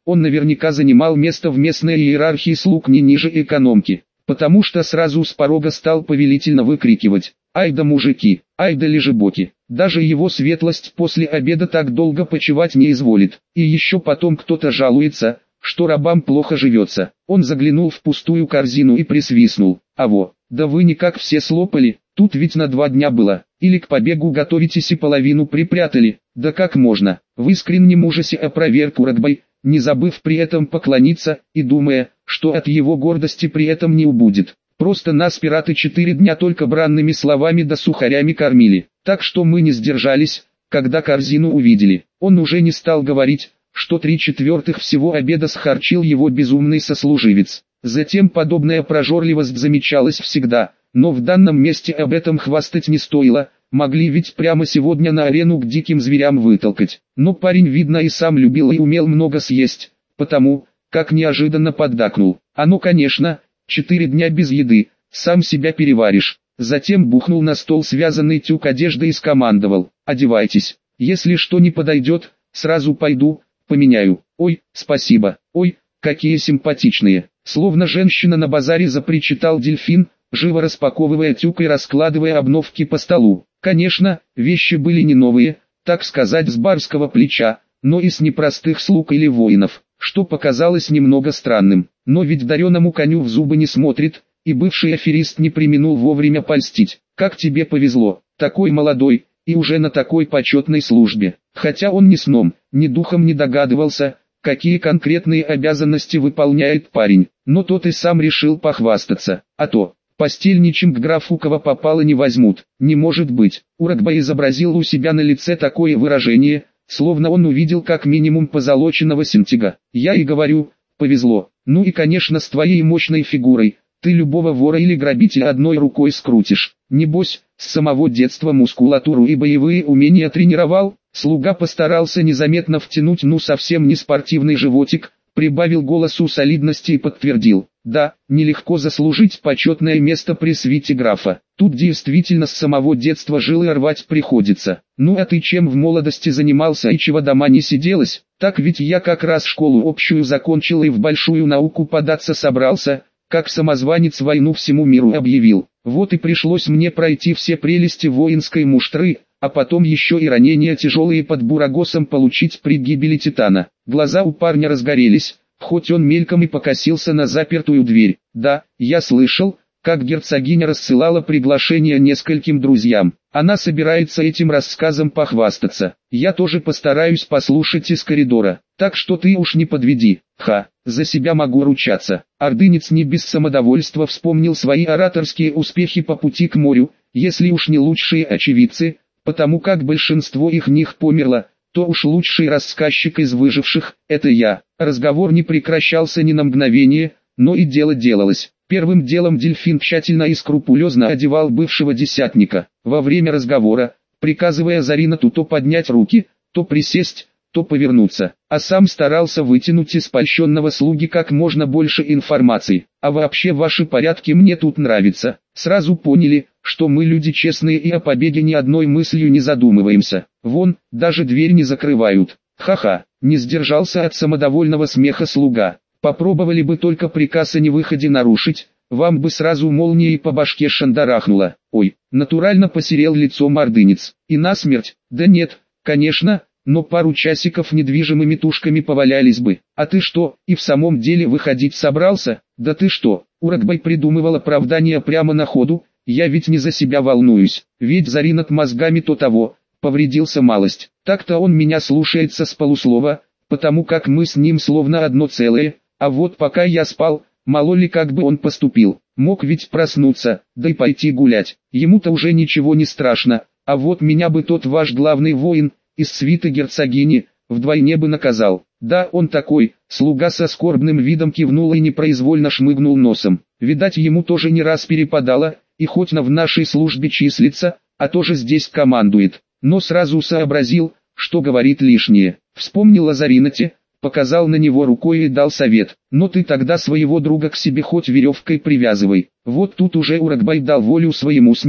он наверняка занимал место в местной иерархии слуг не ниже экономки, потому что сразу с порога стал повелительно выкрикивать: «Ай да мужики, ай да лежебоки!» Даже его светлость после обеда так долго почивать не изволит. И еще потом кто-то жалуется, что рабам плохо живется. Он заглянул в пустую корзину и присвистнул: «Аво, да вы никак все слопали, тут ведь на два дня было. Или к побегу готовитесь и половину припрятали, да как можно?» В искреннем ужасе опроверг Урагбай, не забыв при этом поклониться, и думая, что от его гордости при этом не убудет. Просто нас пираты четыре дня только бранными словами да сухарями кормили, так что мы не сдержались, когда корзину увидели. Он уже не стал говорить, что три четвертых всего обеда схарчил его безумный сослуживец. Затем подобная прожорливость замечалась всегда, но в данном месте об этом хвастать не стоило, могли ведь прямо сегодня на арену к диким зверям вытолкать. Но парень, видно, и сам любил и умел много съесть, потому, как неожиданно поддакнул: «А ну, конечно, четыре дня без еды, сам себя переваришь». Затем бухнул на стол связанный тюк одежды и скомандовал: «Одевайтесь, если что не подойдет, сразу пойду, поменяю». «Ой, спасибо, ой, какие симпатичные!» Словно женщина на базаре запричитал дельфин, живо распаковывая тюк и раскладывая обновки по столу. Конечно, вещи были не новые, так сказать, с барского плеча, но и с непростых слуг или воинов, что показалось немного странным. Но ведь дареному коню в зубы не смотрит, и бывший аферист не преминул вовремя польстить: «Как тебе повезло, такой молодой, и уже на такой почетной службе». Хотя он ни сном, ни духом не догадывался, какие конкретные обязанности выполняет парень, но тот и сам решил похвастаться. А то, постельничем к графу кого попало не возьмут, не может быть. Урагбай изобразил у себя на лице такое выражение, словно он увидел как минимум позолоченного синтига. «Я и говорю, повезло. Ну и конечно с твоей мощной фигурой, ты любого вора или грабителя одной рукой скрутишь. Небось, с самого детства мускулатуру и боевые умения тренировал». Слуга постарался незаметно втянуть ну совсем не спортивный животик, прибавил голосу солидности и подтвердил: «Да, нелегко заслужить почетное место при свите графа. Тут действительно с самого детства жилы рвать приходится. Ну а ты чем в молодости занимался и чего дома не сиделось?» «Так ведь я как раз школу общую закончил и в большую науку податься собрался, как самозванец войну всему миру объявил. Вот и пришлось мне пройти все прелести воинской муштры, а потом еще и ранения тяжелые под Бурагосом получить при гибели Титана». Глаза у парня разгорелись, хоть он мельком и покосился на запертую дверь. «Да, я слышал, как герцогиня рассылала приглашение нескольким друзьям. Она собирается этим рассказом похвастаться. Я тоже постараюсь послушать из коридора, так что ты уж не подведи». «Ха, за себя могу ручаться». Ордынец не без самодовольства вспомнил свои ораторские успехи по пути к морю, если уж не лучшие очевидцы, потому как большинство их них померло, то уж лучший рассказчик из выживших – это я. Разговор не прекращался ни на мгновение, но и дело делалось. Первым делом дельфин тщательно и скрупулезно одевал бывшего десятника. Во время разговора, приказывая Заринату то поднять руки, то присесть, то повернуться, а сам старался вытянуть из польщенного слуги как можно больше информации. «А вообще ваши порядки мне тут нравятся. Сразу поняли, что мы люди честные и о побеге ни одной мыслью не задумываемся. Вон, даже дверь не закрывают». «Ха-ха», не сдержался от самодовольного смеха слуга. «Попробовали бы только приказ о невыходе нарушить, вам бы сразу молнией по башке шандарахнуло». «Ой», натурально посерел лицом ордынец. «И насмерть?» «Да нет, конечно, но пару часиков недвижимыми тушками повалялись бы». «А ты что, и в самом деле выходить собрался?» «Да ты что?» Урагбай придумывал оправдание прямо на ходу. «Я ведь не за себя волнуюсь, ведь Заринат мозгами то того, повредился малость. Так-то он меня слушается с полуслова, потому как мы с ним словно одно целое, а вот пока я спал, мало ли как бы он поступил. Мог ведь проснуться, да и пойти гулять. Ему-то уже ничего не страшно, а вот меня бы тот ваш главный воин, из свиты герцогини, вдвойне бы наказал». «Да, он такой». Слуга со скорбным видом кивнул и непроизвольно шмыгнул носом. Видать, ему тоже не раз перепадало, и хоть на в нашей службе числится, а тоже здесь командует. Но сразу сообразил, что говорит лишнее. Вспомнил о Заринате, показал на него рукой и дал совет: «Но ты тогда своего друга к себе хоть веревкой привязывай». Вот тут уже Урагбай дал волю своему смеху.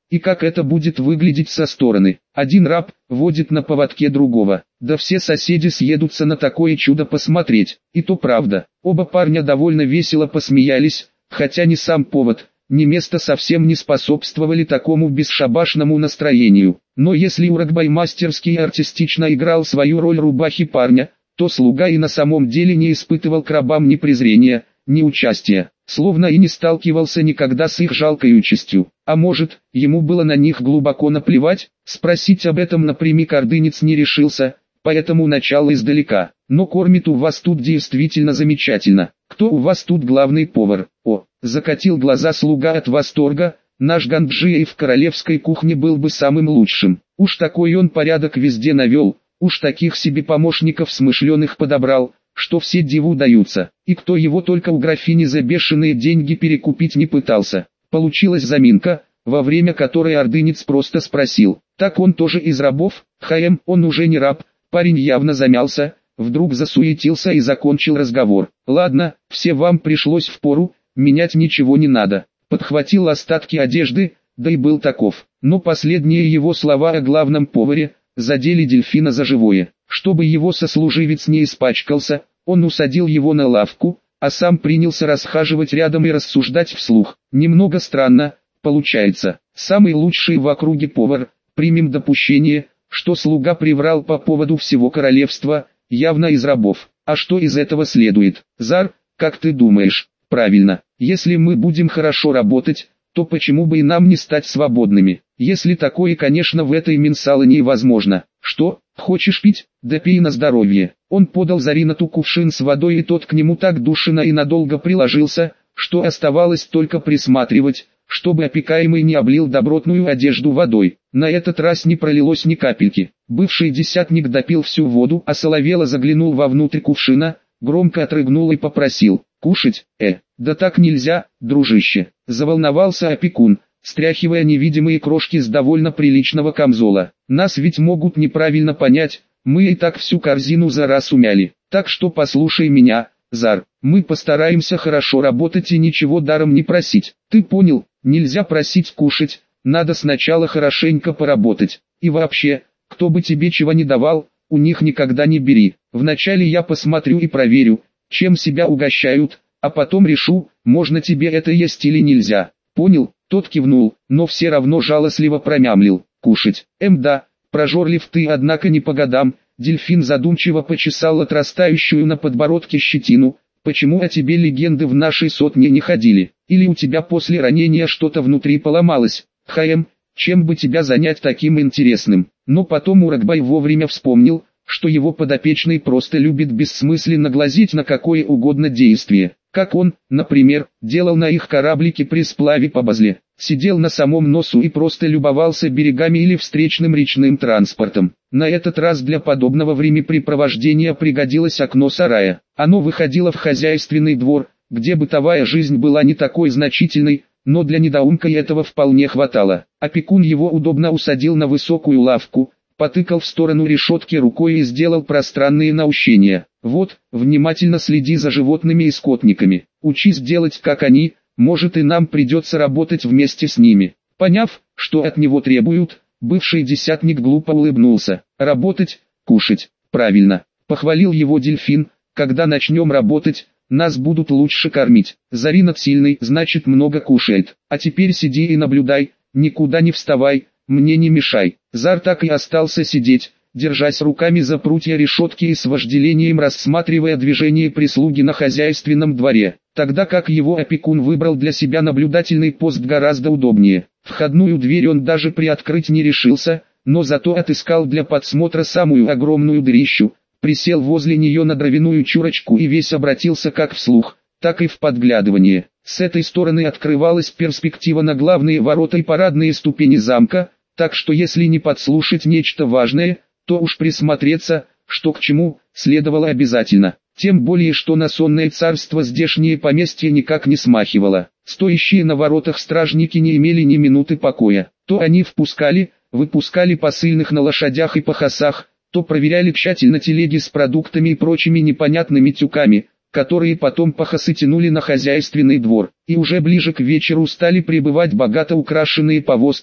И как это будет выглядеть со стороны? Один раб водит на поводке другого. Да все соседи съедутся на такое чудо посмотреть. И то правда. Оба парня довольно весело посмеялись, хотя ни сам повод, ни место совсем не способствовали такому бесшабашному настроению. Но если Урагбай мастерски и артистично играл свою роль рубахи парня, то слуга и на самом деле не испытывал к рабам ни презрения, ни участия, словно и не сталкивался никогда с их жалкой участью. А может, ему было на них глубоко наплевать? Спросить об этом напрямик ордынец не решился, поэтому начало издалека. Но кормит у вас тут действительно замечательно. Кто у вас тут главный повар? О, закатил глаза слуга от восторга. Наш Ганджия и в королевской кухне был бы самым лучшим. Уж такой он порядок везде навел, уж таких себе помощников смышленых подобрал, что все диву даются. И кто его только у графини за бешеные деньги перекупить не пытался. Получилась заминка, во время которой ордынец просто спросил: так он тоже из рабов? Хаем, он уже не раб. Парень явно замялся, вдруг засуетился и закончил разговор. Ладно, все вам пришлось впору, менять ничего не надо. Подхватил остатки одежды, да и был таков. Но последние его слова о главном поваре задели дельфина за живое. Чтобы его сослуживец не испачкался, он усадил его на лавку, а сам принялся расхаживать рядом и рассуждать вслух. Немного странно, получается. Самый лучший в округе повар, примем допущение, что слуга приврал по поводу всего королевства, явно из рабов. А что из этого следует? Зар, как ты думаешь? Правильно, если мы будем хорошо работать, то почему бы и нам не стать свободными? Если такое, конечно, в этой Минсалане возможно. Что, хочешь пить? Да пей на здоровье. Он подал Заринату кувшин с водой, и тот к нему так душевно и надолго приложился, что оставалось только присматривать, чтобы опекаемый не облил добротную одежду водой. На этот раз не пролилось ни капельки. Бывший десятник допил всю воду, а соловело заглянул вовнутрь кувшина, громко отрыгнул и попросил: кушать? Э, да так нельзя, дружище. Заволновался опекун, стряхивая невидимые крошки с довольно приличного камзола. Нас ведь могут неправильно понять, мы и так всю корзину за раз умяли. Так что послушай меня, Зар, мы постараемся хорошо работать и ничего даром не просить. Ты понял, нельзя просить кушать, надо сначала хорошенько поработать. И вообще, кто бы тебе чего не давал, у них никогда не бери. Вначале я посмотрю и проверю, чем себя угощают, а потом решу, можно тебе это есть или нельзя. Понял? Тот кивнул, но все равно жалостливо промямлил: кушать. Эм да, прожорлив ты однако не по годам. Дельфин задумчиво почесал отрастающую на подбородке щетину. Почему о тебе легенды в нашей сотне не ходили? Или у тебя после ранения что-то внутри поломалось? Хаем, чем бы тебя занять таким интересным? Но потом Урагбай вовремя вспомнил, что его подопечный просто любит бессмысленно глазеть на какое угодно действие, как он, например, делал на их кораблике при сплаве по Базле. Сидел на самом носу и просто любовался берегами или встречным речным транспортом. На этот раз для подобного времяпрепровождения пригодилось окно сарая. Оно выходило в хозяйственный двор, где бытовая жизнь была не такой значительной, но для недоумка этого вполне хватало. Опекун его удобно усадил на высокую лавку, потыкал в сторону решетки рукой и сделал пространные наущения. Вот, внимательно следи за животными и скотниками. Учись делать как они, может и нам придется работать вместе с ними. Поняв, что от него требуют, бывший десятник глупо улыбнулся. Работать, кушать, правильно. Похвалил его дельфин: когда начнем работать, нас будут лучше кормить. Заринат сильный, значит много кушает. А теперь сиди и наблюдай, никуда не вставай, мне не мешай. Зар так и остался сидеть, держась руками за прутья решетки и с вожделением рассматривая движение прислуги на хозяйственном дворе, тогда как его опекун выбрал для себя наблюдательный пост гораздо удобнее. Входную дверь он даже приоткрыть не решился, но зато отыскал для подсмотра самую огромную дырищу, присел возле нее на дровяную чурочку и весь обратился как вслух, так и в подглядывание. С этой стороны открывалась перспектива на главные ворота и парадные ступени замка, так что если не подслушать нечто важное, то уж присмотреться, что к чему, следовало обязательно. Тем более, что на сонное царство здешнее поместье никак не смахивало. Стоящие на воротах стражники не имели ни минуты покоя. То они впускали, выпускали посыльных на лошадях и пахасах, то проверяли тщательно телеги с продуктами и прочими непонятными тюками, которые потом пахасы тянули на хозяйственный двор. И уже ближе к вечеру стали прибывать богато украшенные повозки,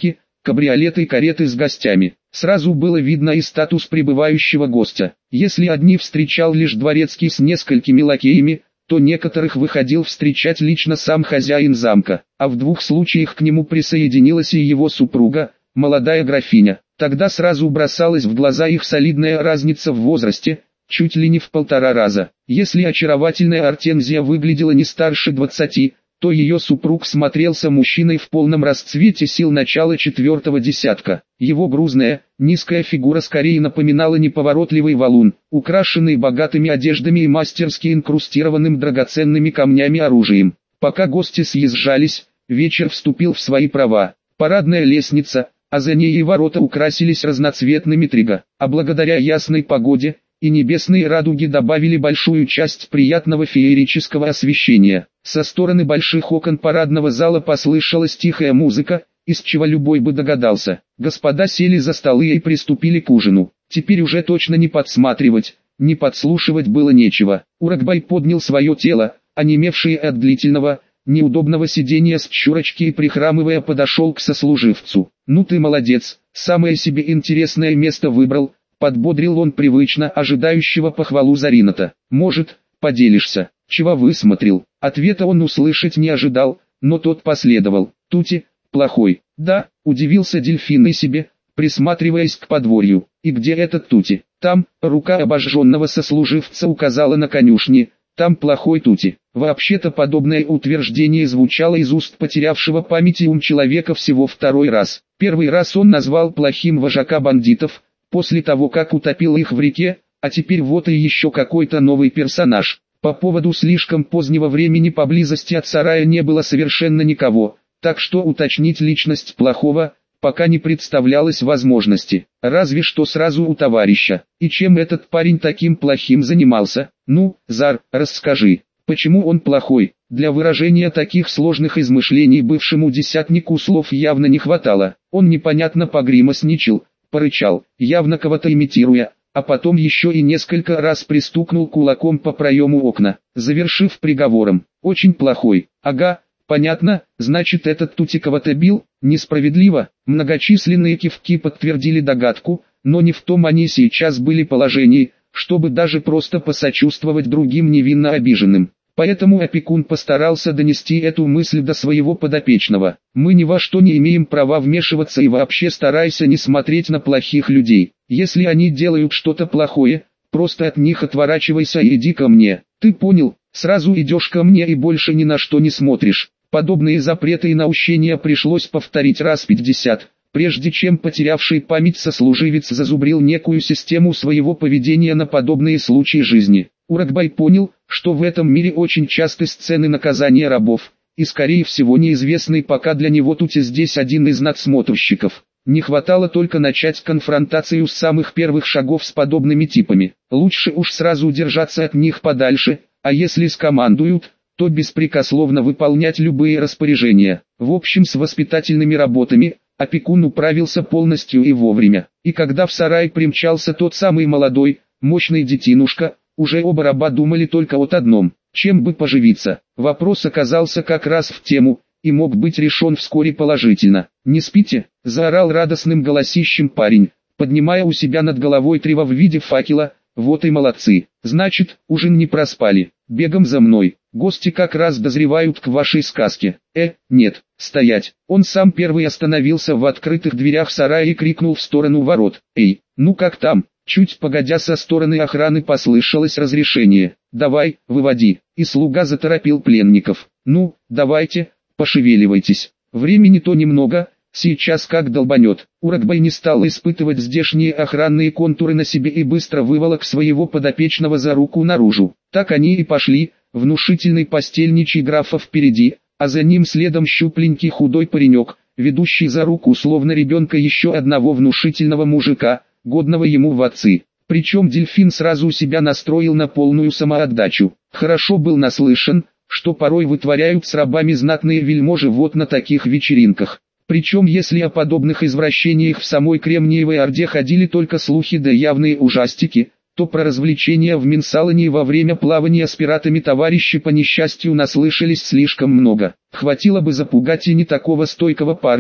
кабриолеты и кареты с гостями. Сразу было видно и статус прибывающего гостя. Если одни встречал лишь дворецкий с несколькими лакеями, то некоторых выходил встречать лично сам хозяин замка, а в двух случаях к нему присоединилась и его супруга, молодая графиня. Тогда сразу бросалась в глаза их солидная разница в возрасте, чуть ли не в полтора раза. Если очаровательная Артензия выглядела не старше двадцати, то ее супруг смотрелся мужчиной в полном расцвете сил начала четвертого десятка. Его грузная, низкая фигура скорее напоминала неповоротливый валун, украшенный богатыми одеждами и мастерски инкрустированным драгоценными камнями оружием. Пока гости съезжались, вечер вступил в свои права. Парадная лестница, а за ней и ворота украсились разноцветными триго, а благодаря ясной погоде, и небесные радуги добавили большую часть приятного феерического освещения. Со стороны больших окон парадного зала послышалась тихая музыка, из чего любой бы догадался. Господа сели за столы и приступили к ужину. Теперь уже точно не подсматривать, не подслушивать было нечего. Уракбай поднял свое тело, онемевшее от длительного, неудобного сидения с чурочки и прихрамывая подошел к сослуживцу. «Ну ты молодец, самое себе интересное место выбрал», подбодрил он привычно ожидающего похвалу Зарината. «Может, поделишься, чего высмотрел?» Ответа он услышать не ожидал, но тот последовал. «Тути, плохой». «Да», удивился дельфин и себе, присматриваясь к подворью. «И где этот Тути?» «Там», рука обожженного сослуживца указала на конюшни, «там плохой Тути». Вообще-то подобное утверждение звучало из уст потерявшего память и ум человека всего второй раз. Первый раз он назвал плохим вожака бандитов, после того как утопил их в реке, а теперь вот и еще какой-то новый персонаж. По поводу слишком позднего времени поблизости от сарая не было совершенно никого, так что уточнить личность плохого, пока не представлялось возможности, разве что сразу у товарища. И чем этот парень таким плохим занимался? Ну, Зар, расскажи, почему он плохой? Для выражения таких сложных измышлений бывшему десятнику слов явно не хватало. Он непонятно погримосничал, порычал, явно кого-то имитируя, а потом еще и несколько раз пристукнул кулаком по проему окна, завершив приговором. «Очень плохой». «Ага, понятно, значит этот Тути кого-то бил?» «Несправедливо». Многочисленные кивки подтвердили догадку, но не в том они сейчас были положении, чтобы даже просто посочувствовать другим невинно обиженным. Поэтому опекун постарался донести эту мысль до своего подопечного. «Мы ни во что не имеем права вмешиваться и вообще старайся не смотреть на плохих людей. Если они делают что-то плохое, просто от них отворачивайся и иди ко мне. Ты понял? Сразу идешь ко мне и больше ни на что не смотришь». Подобные запреты и наущения пришлось повторить раз пятьдесят, прежде чем потерявший память сослуживец зазубрил некую систему своего поведения на подобные случаи жизни. Уракбай понял, что в этом мире очень часты сцены наказания рабов, и скорее всего неизвестный пока для него Тути здесь один из надсмотрщиков. Не хватало только начать конфронтацию с самых первых шагов с подобными типами. Лучше уж сразу держаться от них подальше, а если скомандуют, то беспрекословно выполнять любые распоряжения. В общем, с воспитательными работами опекун управился полностью и вовремя. И когда в сарай примчался тот самый молодой, мощный детинушка, уже оба раба думали только о одном, чем бы поживиться. Вопрос оказался как раз в тему, и мог быть решен вскоре положительно. «Не спите?» – заорал радостным голосищем парень, поднимая у себя над головой трево в виде факела. «Вот и молодцы, значит, ужин не проспали. Бегом за мной, гости как раз дозревают к вашей сказке». «Э, нет, стоять!» Он сам первый остановился в открытых дверях сарая и крикнул в сторону ворот. «Эй, ну как там?» Чуть погодя со стороны охраны послышалось разрешение. «Давай, выводи». И слуга заторопил пленников. «Ну, давайте, пошевеливайтесь. Времени-то немного, сейчас как долбанет». Уракбай не стал испытывать здешние охранные контуры на себе и быстро выволок своего подопечного за руку наружу. Так они и пошли, внушительный постельничий графа впереди, а за ним следом щупленький худой паренек, ведущий за руку словно ребенка еще одного внушительного мужика, годного ему в отцы. Причем дельфин сразу себя настроил на полную самоотдачу. Хорошо был наслышан, что порой вытворяют с рабами знатные вельможи вот на таких вечеринках. Причем если о подобных извращениях в самой Кремниевой Орде ходили только слухи да явные ужастики, то про развлечения в Минсалоне во время плавания с пиратами товарищи по несчастью наслышались слишком много. Хватило бы запугать и не такого стойкого парня,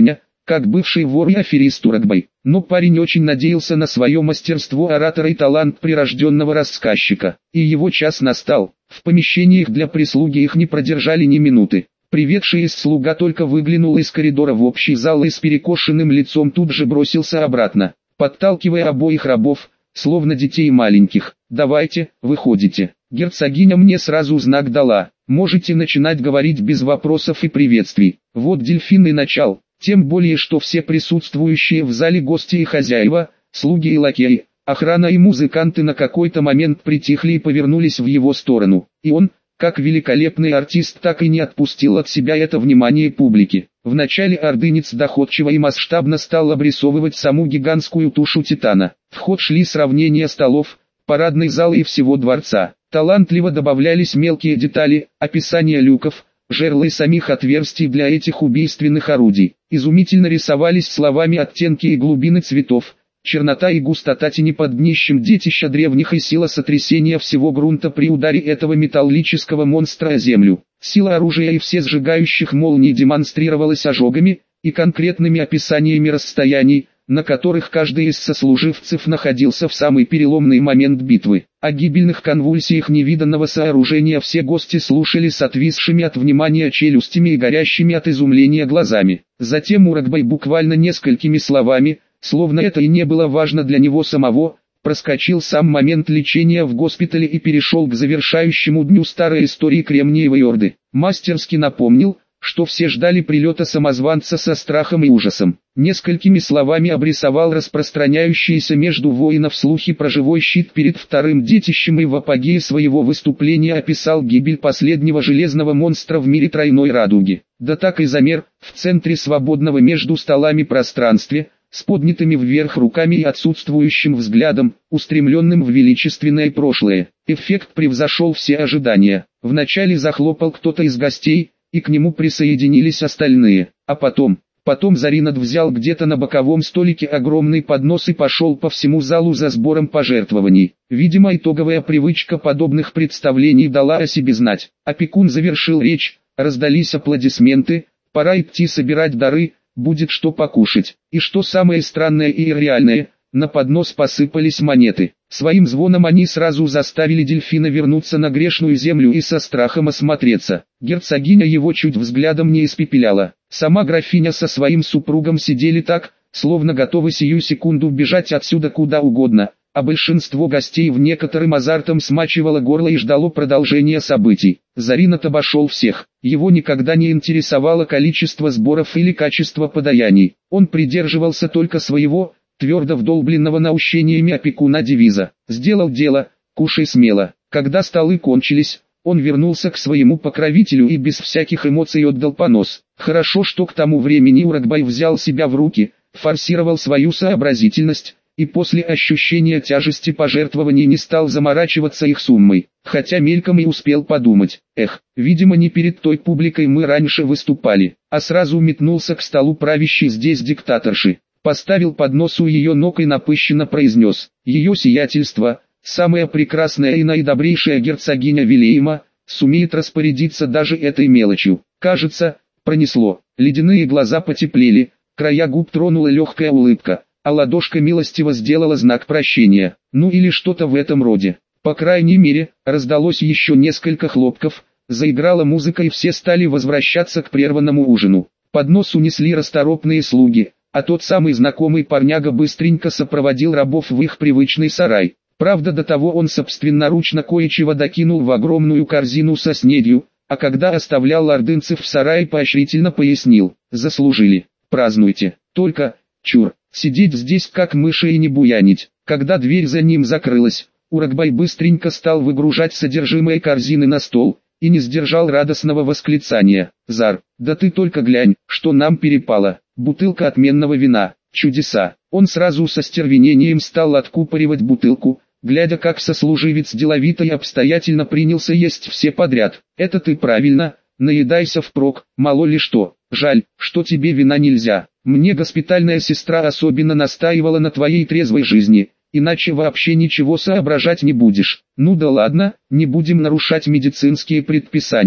как бывший вор и аферист Урагбай. Но парень очень надеялся на свое мастерство оратора и талант прирожденного рассказчика. И его час настал. В помещениях для прислуги их не продержали ни минуты. Приведший из слуга только выглянул из коридора в общий зал и с перекошенным лицом тут же бросился обратно, подталкивая обоих рабов, словно детей маленьких. «Давайте, выходите. Герцогиня мне сразу знак дала. Можете начинать говорить без вопросов и приветствий». Вот Дельфин и начал. Тем более, что все присутствующие в зале гости и хозяева, слуги и лакеи, охрана и музыканты на какой-то момент притихли и повернулись в его сторону. И он, как великолепный артист, так и не отпустил от себя это внимание публики. Вначале ордынец доходчиво и масштабно стал обрисовывать саму гигантскую тушу Титана. В ход шли сравнения столов, парадный зал и всего дворца. Талантливо добавлялись мелкие детали, описание люков, жерла и самих отверстий для этих убийственных орудий. Изумительно рисовались словами оттенки и глубины цветов, чернота и густота тени под днищем детища древних и сила сотрясения всего грунта при ударе этого металлического монстра о землю. Сила оружия и все сжигающих молний демонстрировалась ожогами и конкретными описаниями расстояний, на которых каждый из сослуживцев находился в самый переломный момент битвы. О гибельных конвульсиях невиданного сооружения все гости слушали с отвисшими от внимания челюстями и горящими от изумления глазами. Затем Урагбай буквально несколькими словами, словно это и не было важно для него самого, проскочил сам момент лечения в госпитале и перешел к завершающему дню старой истории Кремниевой Орды. Мастерски напомнил, что все ждали прилета самозванца со страхом и ужасом. Несколькими словами обрисовал распространяющиеся между воинов слухи про живой щит перед вторым детищем и в апогее своего выступления описал гибель последнего железного монстра в мире тройной радуги. Да так и замер, в центре свободного между столами пространстве, с поднятыми вверх руками и отсутствующим взглядом, устремленным в величественное прошлое. Эффект превзошел все ожидания. Вначале захлопал кто-то из гостей, и к нему присоединились остальные. А потом, потом Заринат взял где-то на боковом столике огромный поднос и пошел по всему залу за сбором пожертвований. Видимо, итоговая привычка подобных представлений дала о себе знать. Опекун завершил речь, раздались аплодисменты, пора идти собирать дары, будет что покушать. И что самое странное и реальное, на поднос посыпались монеты. Своим звоном они сразу заставили Дельфина вернуться на грешную землю и со страхом осмотреться. Герцогиня его чуть взглядом не испепеляла. Сама графиня со своим супругом сидели так, словно готовы сию секунду бежать отсюда куда угодно, а большинство гостей в некоторым азартом смачивало горло и ждало продолжения событий. Заринат обошел всех. Его никогда не интересовало количество сборов или качество подаяний. Он придерживался только своего, твердо вдолбленного наущениями опекуна девиза. «Сделал дело, кушай смело». Когда столы кончились, он вернулся к своему покровителю и без всяких эмоций отдал понос. Хорошо, что к тому времени Урагбай взял себя в руки, форсировал свою сообразительность, и после ощущения тяжести пожертвований не стал заморачиваться их суммой, хотя мельком и успел подумать: эх, видимо не перед той публикой мы раньше выступали, а сразу метнулся к столу правящей здесь диктаторши. Поставил поднос у ее ног и напыщенно произнес: «Ее сиятельство, самая прекрасная и наидобрейшая герцогиня Вилейма, сумеет распорядиться даже этой мелочью». Кажется, пронесло. Ледяные глаза потеплели, края губ тронула легкая улыбка, а ладошка милостиво сделала знак прощения. Ну или что-то в этом роде. По крайней мере, раздалось еще несколько хлопков, заиграла музыка и все стали возвращаться к прерванному ужину. Поднос унесли расторопные слуги, а тот самый знакомый парняга быстренько сопроводил рабов в их привычный сарай. Правда, до того он собственноручно кое-чего докинул в огромную корзину со снедью, а когда оставлял ордынцев в сарае, поощрительно пояснил: «Заслужили, празднуйте, только, чур, сидеть здесь как мыши и не буянить». Когда дверь за ним закрылась, Урагбай быстренько стал выгружать содержимое корзины на стол, и не сдержал радостного восклицания: «Зар, да ты только глянь, что нам перепало! Бутылка отменного вина, чудеса!» Он сразу со стервенением стал откупоривать бутылку, глядя, как сослуживец деловито и обстоятельно принялся есть все подряд. «Это ты правильно, наедайся впрок, мало ли что. Жаль, что тебе вина нельзя. Мне госпитальная сестра особенно настаивала на твоей трезвой жизни, иначе вообще ничего соображать не будешь». «Ну да ладно, не будем нарушать медицинские предписания.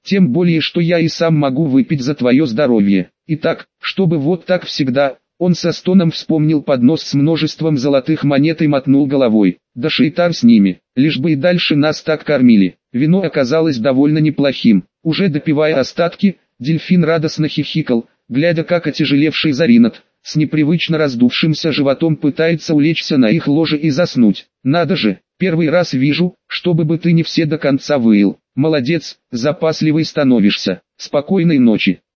тем более что я и сам могу выпить за твое здоровье. Итак, чтобы вот так всегда, он со стоном вспомнил поднос с множеством золотых монет и мотнул головой. Да шейтар с ними, лишь бы и дальше нас так кормили. Вино оказалось довольно неплохим. Уже допивая остатки, дельфин радостно хихикал, глядя как отяжелевший Заринат, с непривычно раздувшимся животом пытается улечься на их ложе и заснуть. Надо же, первый раз вижу, чтобы бы ты не все до конца выил. Молодец, запасливый становишься. Спокойной ночи.